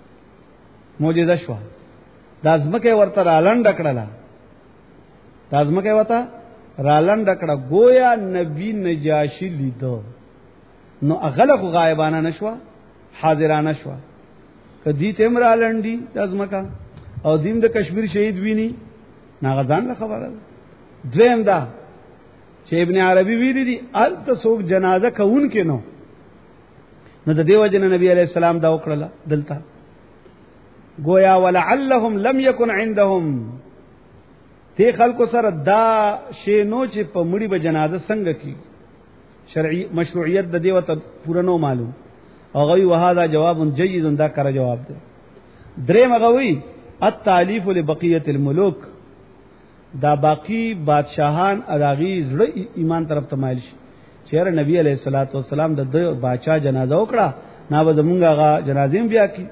معجزه شو د ازمکه ورته رالند کړه د ازمکه ورته رالند کړه گویا نبی نجاشی لیدو نو اغلق غایبانه نشوا حاضرانه شوا کدی تم رالندی د ازمکه او دیم د کشمیر شهید ویني ناغزان له خبره دویم دا چې ابن عربی ویلي دي ال تسوک جنازه کون کې نو د دیو جن نبی علیہ السلام دا وکړه دلته گویا ولعلهم لم يكن عندهم تی خلکو سره دا شی نو چې په مړي به جنازه څنګه کی شرعي مشروعیت د دیو ته پوره نو معلوم او غوی وهذا جواب جيد دا کړه جواب دی درې مغوی التالیف لبقیه الملوک دا باقی بادشاہان اداغي زړه ایمان طرف ته مایل شي چیرې نبی علیہ الصلوۃ والسلام د بادشاہ جنازه وکړه نه به زمونږه جنازې بیا کی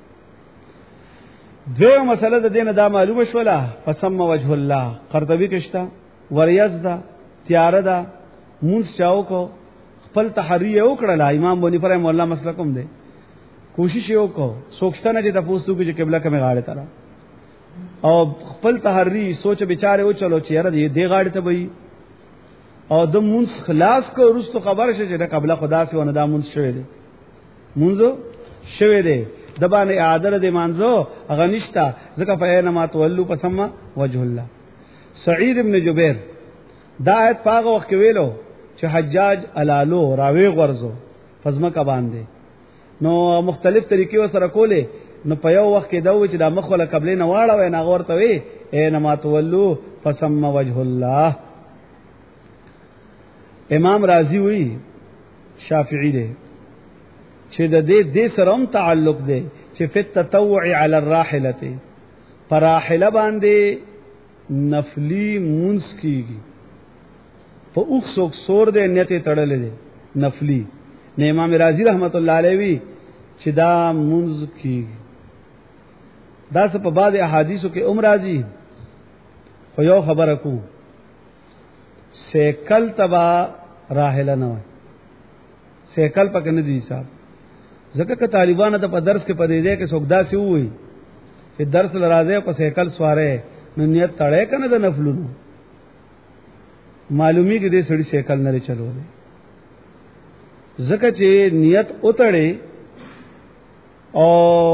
دیو مسله د دین دا معلومه شوله فسم وجه الله قرطبی کشتا وریاض دا تیار دا مونږ چاو کو خپل تحری وکړه امام بونی پر مولا مسله کوم دی کوشش وکړو سوچتنه چې تاسو کې چې قبله کومه غاړه ترا او خپل تحری سوچ بیچاره و چلو چیرې دې غاړه ته وي او د مونږ خلاص کو ورستو خبر شې چې د قبله خدا سي ونه دا مونږ شوي دي مونږ شوي دي د باندې عادل دې مانځو اغنشتا ځکه فینه ما تولوا پسم وجه الله سعید ابن جبیر دا ایت پاغه وخت ویلو چې حجاج علالو راوی غرزو فزما کا باندې نو مختلف طریقې سره کولې نو په یو وخت کې دا و چې د مخ ولا قبلې نه واړه وای نه ورته وي انما تولوا فسم وجه الله امام رازی وی شافعی دی چې د دې سره هم تعلق دی چې په تطوع علی الراحله فراحله باندې نفلی مونږ کیږي په اوخ څوک سور دې نیت تړلې دي نفلی نه امام رازی رحمت الله علیه وی چې دا مونږ کیږي دا څه په بعض احادیثو کې راځي خو یو خبره کو سیکل تبا راحله نه وای سیکل پکې نه دي صاحب ځکه که طالبانو ته په درس کې پدې ده کې سوګدا سی وای چې درس لراځي په سیکل سواره نو نیت تړې کنه د نفلونو معلومی کې دې سړي سیکل نه چلولې ځکه چې نیت اوتړې او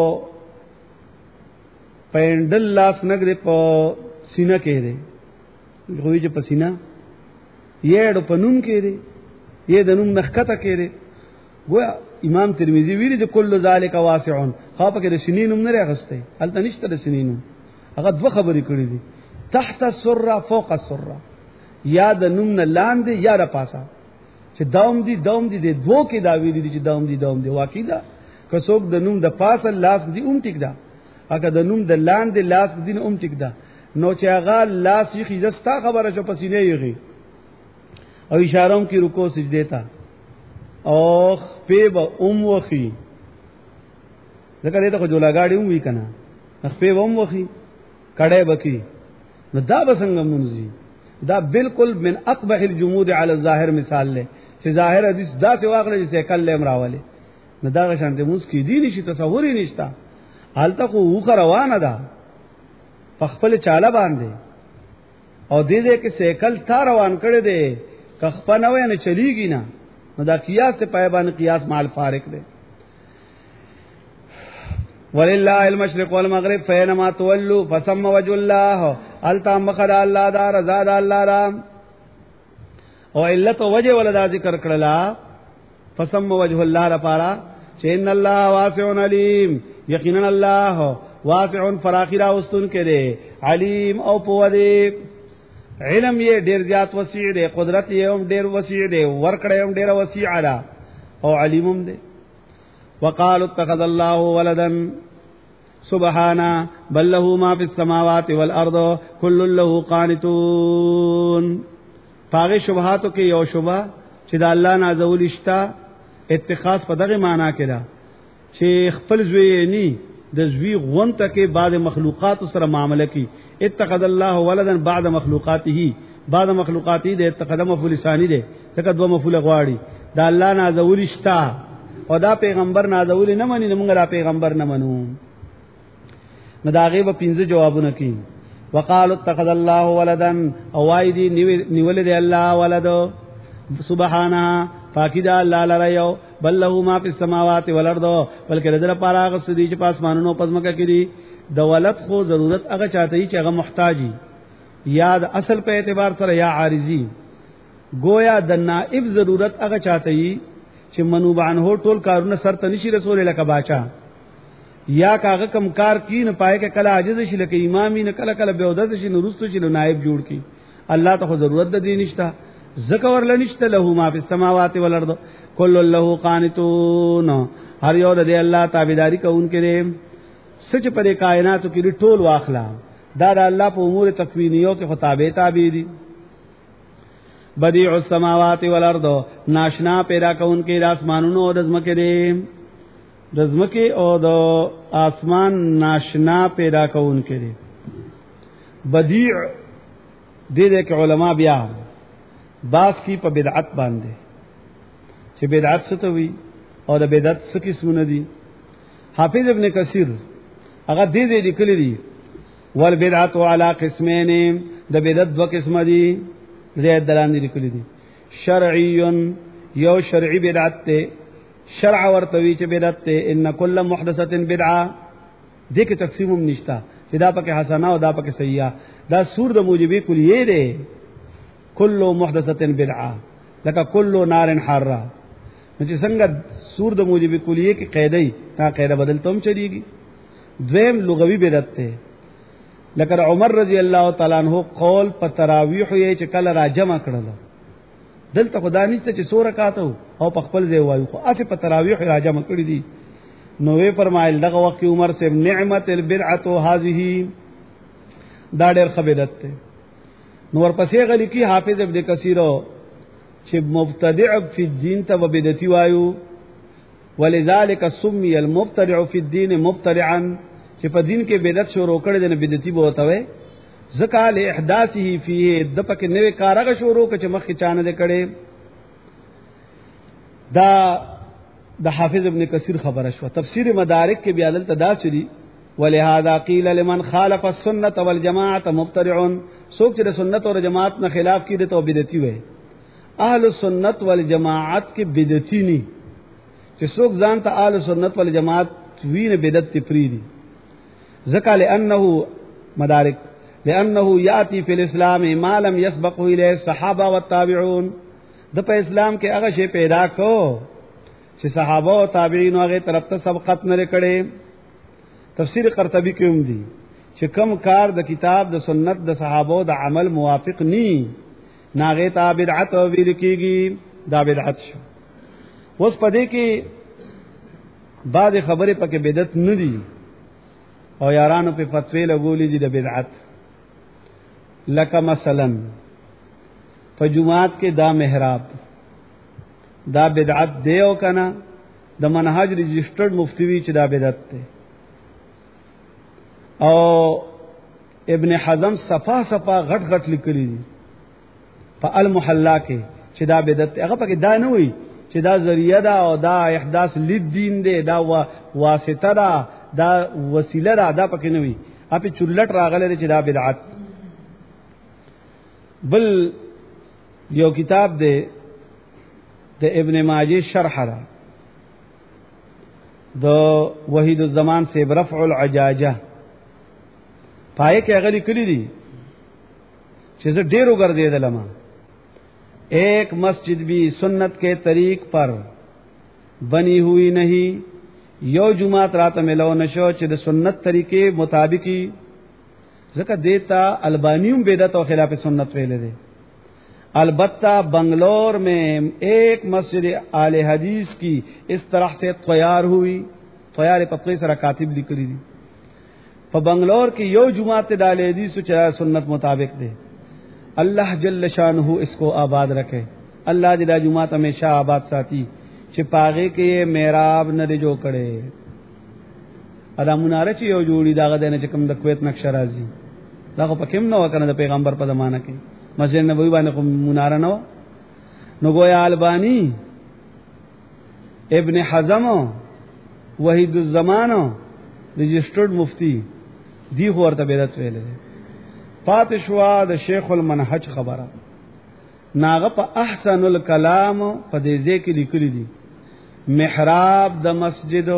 پندل لاس نګره په سینه کې ده غوي چې پسینه یې د پنوم کې ده یې د نوم نخکته کې ده ګویا امام ترمذی ویلي چې کل ذالک واسعون خاپه کې د سنینوم نه راغسته هلته نشته د سنینوم هغه دوه خبرې کړې دي تحت السره فوق السره یا د نوم نه لاندې یا د پاسه چې داوم دي د دوه کې دا ویلي دي چې داوم دي واقعي دا که څوک د نوم د پاسه لاس دي ټیک دا اګه د نوم د لاندې لاس دي ټیک دا نو چې هغه لاس یې خېستا خبره شو پسینه یې او اشاره هم کې رکوع سجده تا او خپې به وخی ځکه دې ته جوړاګاډي وی کنه خپې به وخی کړه بکی نو دا بسنګ منځي دا بالکل من اقبح الجمود على الظاهر مثال له چې ظاهر حدیث دا څه واغله چې کله امراواله نو دا شانته موږ کې دي نشي تصور یې نشتا حالت خو روانه ده خپل چاله باندې او دې کې سیکل تا روان کړي دي کخپه نه وای نه چلیږي نه نو دا قیاس ته پای باندې قیاس مال فارق دی ولله المشرق والمغرب فینما تولوا فثم وجه الله التم مخد الله دا رضا د الله دا او علت وجه ولدا ذکر کړلا فثم وجه الله لپاره چې ان الله واسع علیم یقینا الله واسع فراخرا واستون کړي علیم او پوهه علم یې ډیر زیات وسیع دی قدرت یې هم ډیر وسیع دی ورکړې هم ډیر وسیع ده او علیم دی وقالوا اتخذ الله ولدا سبحانه بل له ما في السماوات والارض كل له قانتون پاغه شبهاتو کې یو شبهه چې د الله نازول اشتا اتخاذ په دغه معنا کې ده چې خپل زوی نه د زوی غونته کې بعد مخلوقات سره معاملې کوي اتخذ الله ولدا بعد مخلوقاته بعد مخلوقاته د اتخذ مفعول ثانی ده څنګه دوه مفعول غواړي دا الله نازول اشتا او دا پیغمبر نازول نه مني موږ دا پیغمبر نه منو نو دا غیب 15 جوابونه کوي وقالوا اتخذ الله ولدا او وایدی نیول دی الله ولد سبحانه پاکی دا الله لرایو بل له ما فی السماوات والارض بلکې دغه پاره هغه سدي چې پاسمانونو پزمکه کړي د ولد خو ضرورت هغه چاته چې هغه محتاجي یا د اصل په اعتبار سره یا عارضی گویا د نائب ضرورت هغه چاته چې منوب عنه ټول کارونه سر ته نشي رسول لکه باچا یا کاغه کم کار کی نه پای کې کله عاجز شي لکه امامي نه کله کله بيودت شي نو رستو شي نائب جوړ کی الله ته ضرورت د دین نشتا ذکر لنشت له ما فی السماوات والارض کل له قانتون هر یو د الله تابعداري کوونکې دي سچ پر کائناتو کې ټول واخلا دا د الله په امور تکوینیو کې خطابه تابع دي بدیع السماوات والارض ناشنا پیدا کوونکې د اسمانونو او د زمکه دي د زمکه او د اسمان ناشنا پیدا کوونکې دي بدیع دې کې علما بیا باس کی په بدعت باندې چې بدعت څه ته وي او د بدعت څه قسمونه دي حافظ ابن کثیر هغه دې لیکلي دي والبدعت على قسمين د بدعت دوه قسم دي دې دلان دي لیکلي دي شرعي یو شرعي بدعت ته شرع ورتوي چې بدعت ته ان كل محدثه بدعه دې کې تقسیم هم نشتا چې دا پکې حسنه او دا پکې سیئه دا سور د موجبي کلیه ده کل محدثه بدعه لکه کل نار حاره نو چې څنګه سور د موجبي کلیه کې قاعده تا قاعده بدلتم چلیږي دویم لغوي بدعت ته لکه عمر رضی الله تعالی عنہ قول په تراویح یې چې کله را جمع کړل دلته خدا نشته چې سور رکعات او په خپل ځای وایو خو اته په تراویح را جمع کړی دي نو وی فرمایل دغه وخت عمر سے نعمت البدعه هذه دا ډېر خبرت ته نو ورپسې غلی کی حافظ ابن کثیر چې مبتدع فی الدین ته بدعتی وایو ولذلك سمي المبتدع فی الدین مبتدعا چې په دین کې بدعت شروع کړي د بدعتي بوته وي ذکا له احداثه فيه د پکې نوې کارغه شروع کړي چې مخکې چانه دې کړي دا د حافظ ابن کثیر خبره شو تفسیر مدارک کې بیا دلته دا شری ولهذا قيل لمن خالف السنه والجماعه مبتدع سوک چې د سنت او جماعت نه خلاف کړي ته بدعتي وي اهل السنت والجماعت کې بدعتي نه چې سوک ځان ته اهل السنت والجماعت وینه بدعت تفریدي ذکر لانه مدارک لانه یاتی فی الاسلام ما لم يسبقه الیه الصحابه والتابعون د په اسلام کې هغه شی پیدا کو چې صحابه او تابعین هغه طرف ته سبقت نه کړي تفسیر قرطبی کې هم دي چې کم کار د کتاب د سنت د صحابه د عمل موافق ني ناغه ته بدعت او ویل کیږي دا بدعت شو اوس پدې کې بعد خبره پکې بدعت نه دي او یارانو په فتوی لګولې دي د بدعت لکه مثلا په جمعات کې دا محراب دا بدعت دی او کنه د منهج رجسٹرډ مفتی وی چې دا بدعت دی او ابن حزم صفا صفا غټ غټ لیکلی دي په المحلا کې چې دا بدعت هغه پکې دا نه وي چې دا ذریعہ دا او دا احداث لید دین دی دا واسطه دا وسیله دا پکې نه وي اپی چلټ راغله چې دا بدعت. بل یو کتاب دی د ابن ماجه شرح را د وحید الزمان سے رفع العجاجه پای کې غلي کړی دي چې زه ډیرو ګرځیدلم. ایک مسجد بھی سنت کے طریق پر بنی ہوئی نہیں. یو جمعات رات ملو نشو چې د سنت طریقے مطابقی ځکه دیتا البانیوم بدعت او خلاف سنت ویلے دے. البتہ بنگلور میں ایک مسجد اہل حدیث کی اس طرح سے تیار ہوئی. تیار پتوی سره کاتب لیکلی دي په بنگلور کې یو جمعات د اہل حدیث چې سنت مطابق دے. اللہ جل شانہ اس کو آباد رکھے. اللہ جل جمعات ہمیشہ آباد ساتھی چې پاغه کې محراب نه دی جوړ کړي. ادا مناره چې یو جوړی داغه دنه چې کوم د کویت نقشه راځي دا خو پکې نه وکنه د پیغمبر په زمانہ کې مسجد نبوي باندې کوم مناره نه نو گویا البانی ابن حزم وحید الزمان رجسٹرڈ مفتی دی خو ورته بدعت ویل. فاتشوا د شیخ المنهج خبره ناغه په احسن الکلام په دې ځکه لیکلي دي. محراب د مسجد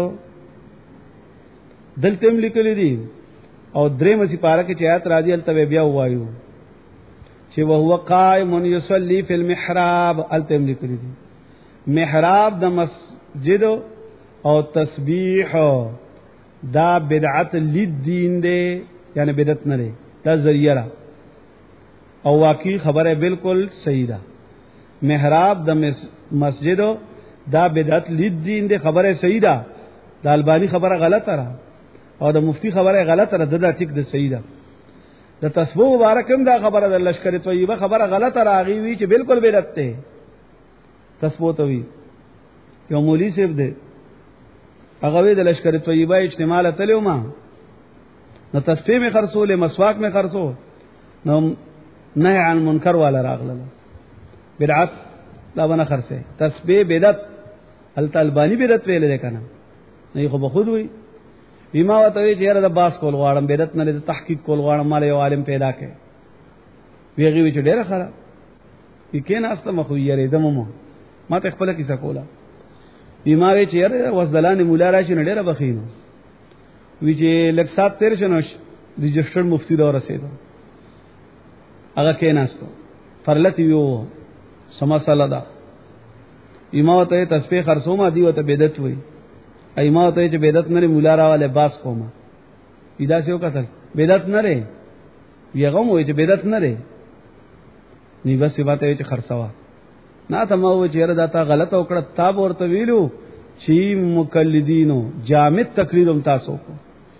دلته لیکلي دي او درې مسی پاره کې چې آیات راځي الته بیا وایو چې وهو قائم یصلی فی المحراب الته لیکلي دي. محراب د مسجد او تسبیح دا بدعت للدین دی یعنی بدعت نه دی دا ذریعہ را او واقعی خبر ہے بالکل صحیح دا. محراب د مسجد دا بدعت للدین دی خبر ہے صحیح دا. دا البانی خبره غلطه را او د مفتی خبره غلطه را دا ټیک د صحیح دا. د تسبیح مبارکم دا خبره د لشکر طیبه خبره غلطه راغی وی چې بالکل بدعت ته تسبیح ته وی. یو مولوی صاحب دی هغه وی د لشکر طیبه اجتماع ته تلو ما نو تسبیح میں خرصول مسواک میں خرصو نو نهی عن منکر والا راغله بدعت دا بنا خرڅه تسبیح بدعت البانی بدعت ویل ده کنه نه خو بخود وی بیما وته چې یاره د باس کول غواړم بدعت نه د تحقیق کول غواړم مال یو عالم پیدا کړي ویږي وی چې ډیره خراب یکې ناسته مخو یاره دمو ما ته خپل کیسه کوله بیما وی چې یاره وسدلان مولا راشي نه ډیره بخینو وی چې لک سات تیر شنو رجسٹرډ مفتی دا رسیدو هغه کې ناستو فرلت یو سما سلادا ایماوته تسبیح خرصومه دی وته بدعت وی ایماوته چې بدعت نه مولا راواله باس کومه پیدا سیو قتل بدعت نه ری یغه مو چې بدعت نه ری نی بس باته چې خرڅوا نه ته مو چې را داتا غلط او کړه تاب ورته ویلو چې مقلدینو جامد تقریرم تاسو کو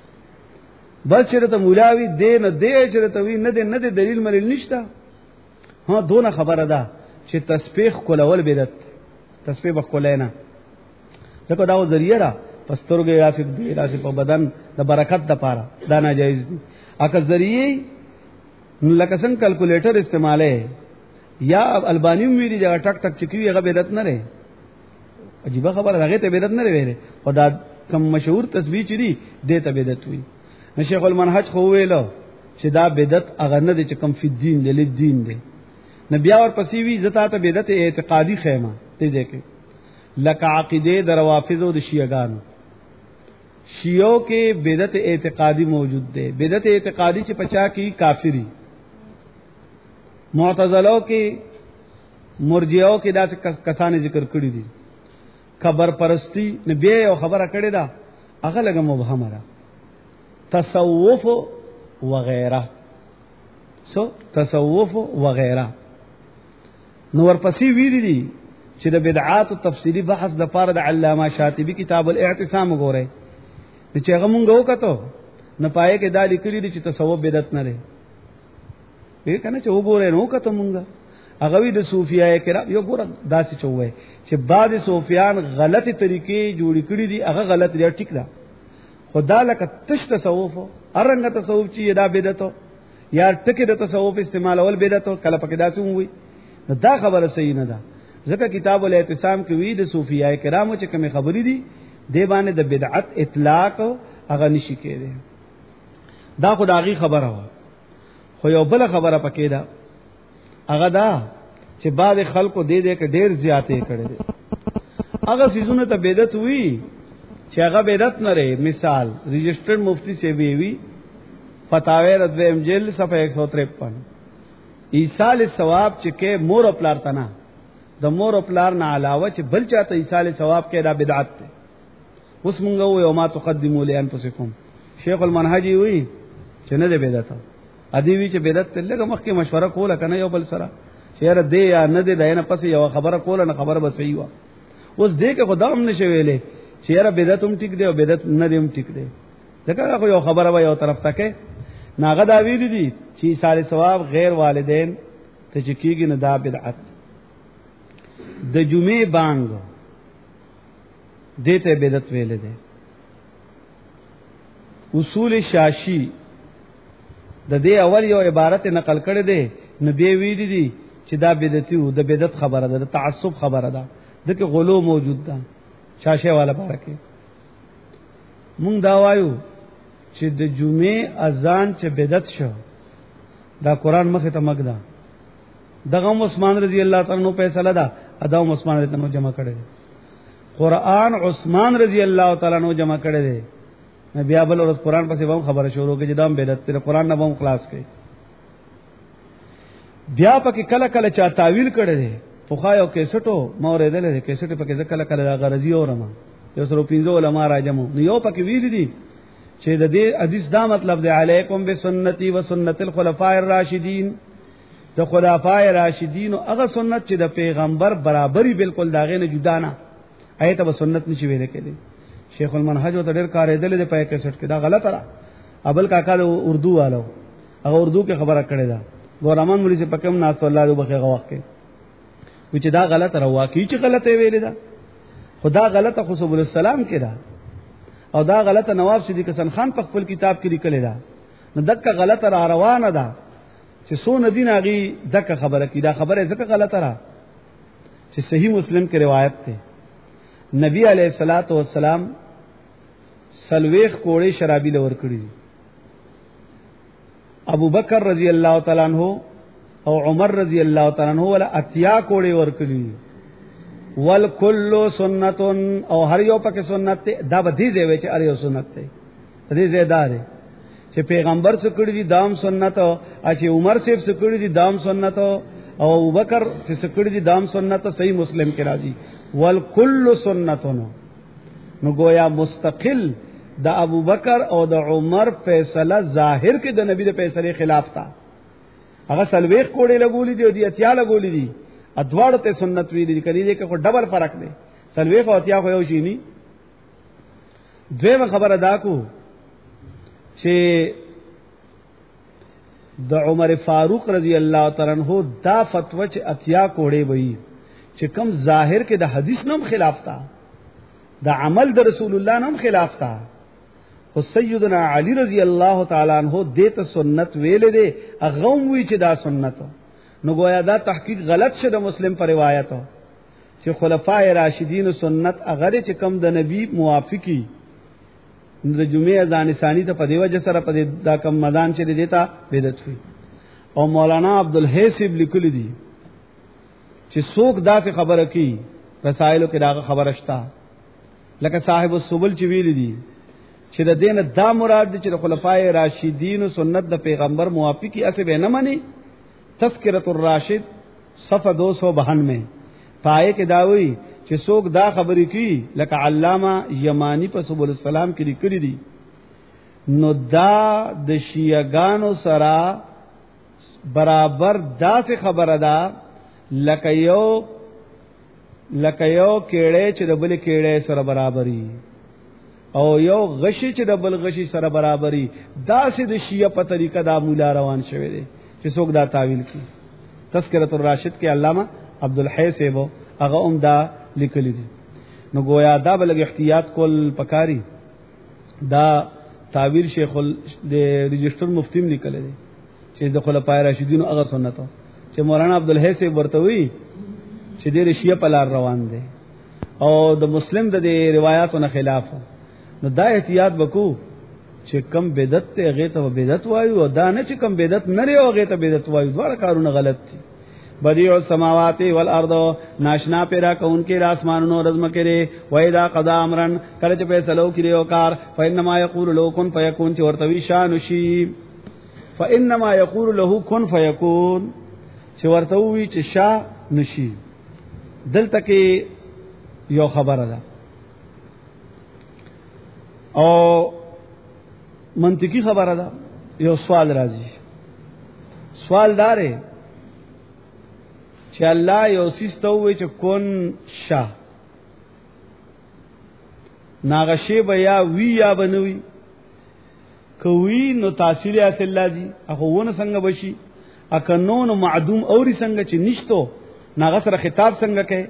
بس چرته مولاوی دین دې چرته وی نه دې دلیل مریل نشتا. ها دونه خبره ده چې تسبیح کولول بدعت تسبیح وکولینا ځکه دا ذریعہ را پسترګه راسي دی راسي په بدن د برکت د پاره دا ناجایز دي. اګه ذریعہ لکه څنګه کیلکولیټر استعماله یا البانی ویری دا ټک ټک چکی هغه بدعت نه لري. عجیب خبره هغه ته بدعت نه لري خدا کم مشهور تسبیح چي دي ته بدعت وي. شیخ المنهج خو ویلو چې دا بدعت هغه نه دي چې کم فی الدین دی لدین دی. نبی اور پسې وی زتا ته بدعت اعتقادی خیمه ته ځکه لکه عقیده د روافض او د شیعاګانو شیعو کې بدعت اعتقادی موجود دی. بدعت اعتقادی چې پچا کی کافری معتزلو کې مرجئو کې دا کسان ذکر کړی دي. خبر پرستی نبی او خبره کړی دا هغه لګم مبهمه ده. تصوف وغیرہ تصوف وغیرہ نو ورپسې ویری دي چې د بدعات او تفصیلی بحث د پاره د علامه شاطبی کتاب الاعتصام وګوره چې هغه مونږ وکړو نه پای کې دا لیکلي دي چې تصوف بدعت نه لري. یې کنه چې وګوره نو کته مونږه هغه وی د صوفیای کرام یو ګوره داسې چوي چې بعض صوفیان غلطی طریقې جوړی کړی دي هغه غلط دی ټیک ده خدا لکه تش تصوف ارنګ تصوف چې دا بدعت یا ټکی د تصوف استعمال اول بدعت کله پکې داسې وي دا خبره صحیح نه ده. ځکه کتاب الاعتصام کې وی د صوفیای کرامو چې کوم خبرې دي دی باندې د بدعت اطلاق هغه نشي کېده. دا خدایي خبره و. خو یو بل خبره پکې ده، هغه دا چې بعض خلکو دې کې ډېر زیاتې کړي دي. هغه سيزونه ته بدعت وی چې هغه بدعت نه لري. مثال رجسٹرڈ مفتی سے وی فتاوی رضویم جلد صفحه 153 ایصال ثواب چې کې مور او پلار تنا د مور او پلار نه علاوه چې بل چاته ایصال ثواب کې دا بدعت ده. اوس مونږ یو ما تقدموا لانفسکم شیخ المنهجی وی چې نه ده بدعت. ادي وی چې بدعت لږه مخکې مشوره کوله کنه یو بل سره چیرې دې یا نه دې دینه پس یو خبره کوله نه خبره به صحیح و. اوس دې کې خدا هم نشي ویلې چیرې بدعت هم ټیک دی او بدعت نه دی هم ټیک دی. ځکه خو یو خبره به یو طرف تکه ناغه دا ویل دي چې سال ثواب غیر والدین ته چکیږي نه دا بدعت. د جمعې بانګ دته بدعت ویل دي. اصول شاشی د دې اول یو عبارت نقل کړي دي نبی ویل دي چې دا بدعتي او د بدعت خبره ده، د تعصب خبره ده، دغه غلو موجود ده شاشه والا بارکه. مونږ دا وایو چې د جمعې اذان چې بدعت شو دا قران مخه ته مګدا. دغه عثمان رضی الله تعالی عنہ فیصله ده، ادا عثمان رضی الله عنہ جمع کړي. قران عثمان رضی الله تعالی عنہ جمع کړي دي. نبی ابل اور قران پسې ووم خبره شروع کړي چې دا بدعت ته قران نه ووم خلاص کړي. بیا پکې کله کله چا تعویل کړي دي. فقها یو کیسټو مورې دلې کیسټ پکې کله کله غرضی اورم یو سره 15 علماء راجمو نو یو پکې ویل دي چې د دې حدیث دا مطلب دی علیکم بسنتی و سنت الخلفاء الراشدین. د خلفاء راشدین او هغه سنت چې د پیغمبر برابرۍ بالکل داغه نه جدا نه ایته به سنت نشي ویل کېدی. شیخ المنهج او تدیر کارې دلې د پای کیسټ کې دا غلط را ابل کاکا د اردو والو هغه اردو کې خبره کړې ده. ګورمان مولوی سے پکم ناس الله دې بخښه وخت کې چې دا غلط را واقعي چې غلطه ویلې ده. خدا غلطه خو سبحان السلام کې ده او دا غلطه نواب صدیق حسن خان په خپل کتاب کې لیکلی ده. نو دغه غلطه را روانه ده چې سو ندین اغي دغه خبره کې دا خبره ځکه غلطه را چې صحیح مسلم کې روایت ده نبی علیہ الصلوۃ والسلام سلويخ کوړې شرابي لور کړی. ابو بکر رضی الله تعالی عنہ او عمر رضی الله تعالی عنہ ولا اتیا کوړې ور کړی. والکل سنت او هر یو پکې سنت دا بدی ځای چې هر یو سنت دی. دې زیاده چې پیغمبر څخه کړی دي دام سنت او چې عمر صاحب څخه کړی دي دام سنت او ابو بکر څخه کړی دي دام سنت. صحیح مسلم کې راځي والکل سنتون. نو گویا مستقل د ابو بکر او د عمر فیصله ظاهر کې د نبی د فیصله خلاف تا. هغه سلويخ کوړې لګولې دي او دي اتیا لګولې دي ادوار ته سنت ویلې دي کړي دي کې ډبل فرق دی. سلويخ او اتیا خو یو شي ني. دویمه خبره دا کو چې د عمر فاروق رضی الله تعالی عنہ دا فتوا چې اتیا کوړې وي چې کم ظاهر کې د حدیث نوم خلاف تا د عمل د رسول الله نوم خلاف تا. خو سیدنا علی رضی الله تعالی عنہ دته سنت ویلې دي اغم وی چې دا سنت. نو گویا دا تحقیق غلط شه د مسلم پر روایت چې خلفای راشدین سنت اگر چې کم د نبی موافقی د جمعې اذان ثانی ته په دیو جسره په دا کم مدان چې دیتا بدعت وی. او مولانا عبدالحسیب لیکلی دي چې څوک دا خبره کوي رسائلو کې دا خبره شتا لکه صاحب السبل چې ویل دي چې د دین دا مراد دي چې د خلفای راشدین سنت د پیغمبر موافقی اسه به نه مانی. تذکرۃ الراشد صفحه 292 پائے کې داوی چې څوک دا خبرې کوي لکه علامہ یمانی په سبل السلام کې لیکلي دي نو دا د شیعاګانو سره برابر داسې خبره ده لکه یو کېړې چې د بل کېړې سره برابرۍ او یو غشي چې د بل غشي سره برابرۍ. داسې د شیعه په طریقه دا مولا روان شوی دی چې څوک دا تعویل کوي. تذکرۃ الراشد کې علامہ عبدالحی صاحب هغه دا لیکلی دي. نو گویا دا بلګ احتیاط کول پکاري. دا تعویل شیخ د رجسٹر مفتیم لیکل دي چې د خلفای راشدین هغه سنت چې مولانا عبدالحی صاحب ورته وی چې د شیعه په لار روان دي او د مسلم د روایتونو خلاف. نو دا احتیاط وکړو چې کم بدعت ته هغه ته بدعت وایو او دا نه چې کم بدعت نه لري هغه ته بدعت وایو دا کارونه غلط دي بدیع السماوات والارض ناشنا پیدا کون کې آسمانونو رزم کړي وایدا قضا امرن کله چې فیصلو کړي او کار فینما یقول له کن فیکون چې ورته وی شان شي فانما یقول له کن فیکون چې ورته وی چې شا نشي دلته کې یو خبره ده او منطقي خبره ده یو سوال راځي سوال داره چې الله یو سیستو وي چې کون شاه ناغشی بیا وی یا بنوي کوي نو تاثیر اصل لازم هغه ونه څنګه بشي اکنون معدوم اوري څنګه چې نشته ناغه سره خطاب څنګه کوي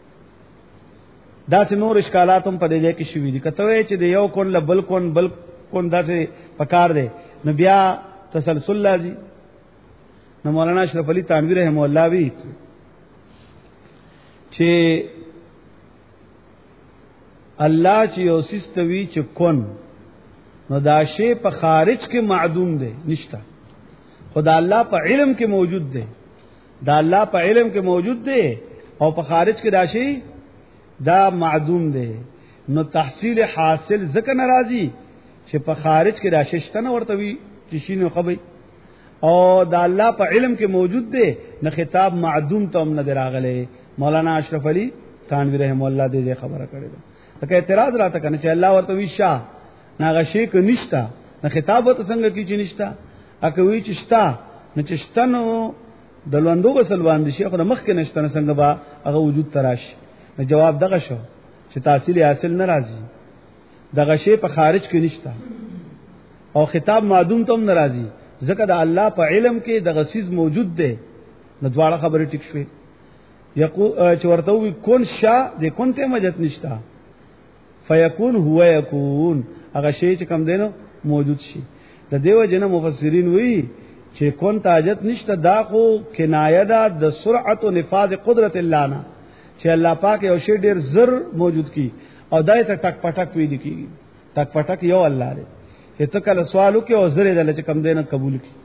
دا چې نور اشکالاتم په دې کې شوي دي کته چې د یو کون ل بل کون دا چې پکار دی نو بیا تسلسل لازم نو مولانا اشرف علي تنویر رحم الله وی چې الله چې یو سیستوي چې کون نو دا شی په خارج کې معدوم دی نشته خدا الله په علم کې موجود دی دا الله په علم کې موجود دی او په خارج کې دا شی دا معدوم دی نو تحصیل حاصل ځکه ناراضي چې په خارج کې دا ششته نه ورته وي چې شینو خبي او دا الله په علم کې موجود دی نه خطاب معدوم ته هم نه دراغله مولانا اشرف علي تھانوی رحم الله دې خبره کړې ده که اعتراض راته کنه چې الله ورته وی شاه ناغه شی ک نشتا نه خطاب ته څنګه کی چې نشتا اکه وی چې شتا نه چې شتنو دلوندو وسل باندې شي خو مخ کې نشته څنګه با هغه وجود تراش نه جواب دغه شو چې تحصیل حاصل ناراضي دغه شی په خارج کې نشتا او خطاب معدوم ته هم ناراضي ځکه د الله په علم کې دغه سیز موجود دی نو دواړه خبرې ټیک شوې یقو چې ورته وي کون شا د کونته مجت نشتا فیکون هو یکون هغه شی چې کم دینو موجود شي د دیو جن مفسرین وی چې کون تاجت نشته دا خو کنایه ده د سرعت او نفاذ قدرت الله نه چې الله پاک یو شی ډیر زر موجود کی او دای ته ټک پټک وی دي کی ټک پټک یو الله دی چې ته کله سوالو کې او زر دل چې کم دینو قبول کی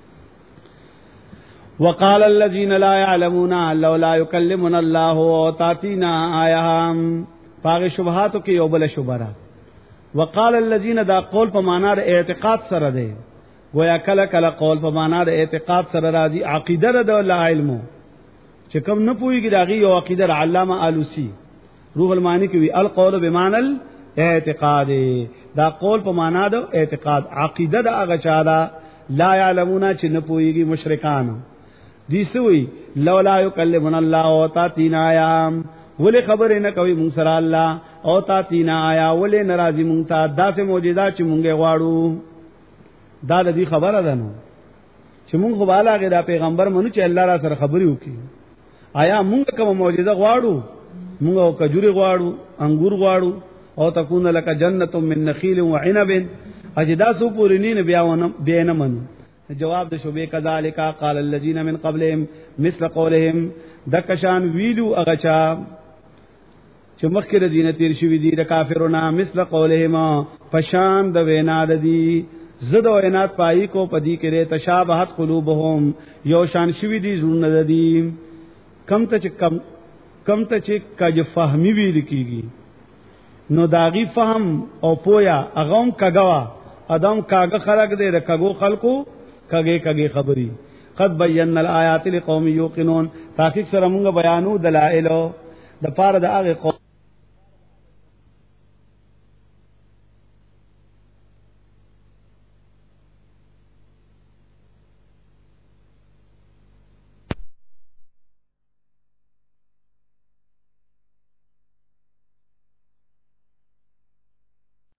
وقال الذين لا يعلمون لولا يكلمنا الله وتاتينا آيهم پاغه شبهاتو کې یو بل شبهه وقال الذين دا قول په معنا د اعتقاد سره دی گویا کله کله قول په معنا د اعتقاد سره راځي عقیده د علم چې کوم نه پويږي داغي یو عقیده علامه آلوسی روح المانی کې وی القول بمعنى الاعتقاد دا قول په معنا د اعتقاد عقیده د هغه چا دا لا يعلمون چې نه پويږي مشرکان دي سوی لولا يكلمنا الله وتاتينا آيام ولې خبرې نه کوي مونږ سره الله او تاتینا آیا ولې ناراضي مونږ ته داسې معجزات چې مونږه غواړو دا د دې خبره ده نو چې مونږ خو بالا غي دا پیغمبر مونږ چې الله را سره خبري وکي آیا مونږ کوم معجزه غواړو مونږ او کجوري غواړو انګور غواړو او تكون لك جنته من نخيل وعنب اجدا سو پورینین بیا نه منو جواب د شوبې کذالک قال الذين من قبلهم مثل قولهم دکشان ویلو اغچا چې مخکې د دینه تیر شوی دي د کافرونو مثل قولهم فشان د وینا د دي زد او عناد پای کو پدی کې تشابهت قلوبهم یو شان شوی دي زونه د دي کم ته چې کج فهمي ویل کیږي نو داغي فهم او پویا اغم کګوا ادم کاګه خلق دې د کګو خلقو کګه خبري قد بينا الآيات لقوم يوقنون تحقیق سره موږ بیانو دلائل د پاره د هغه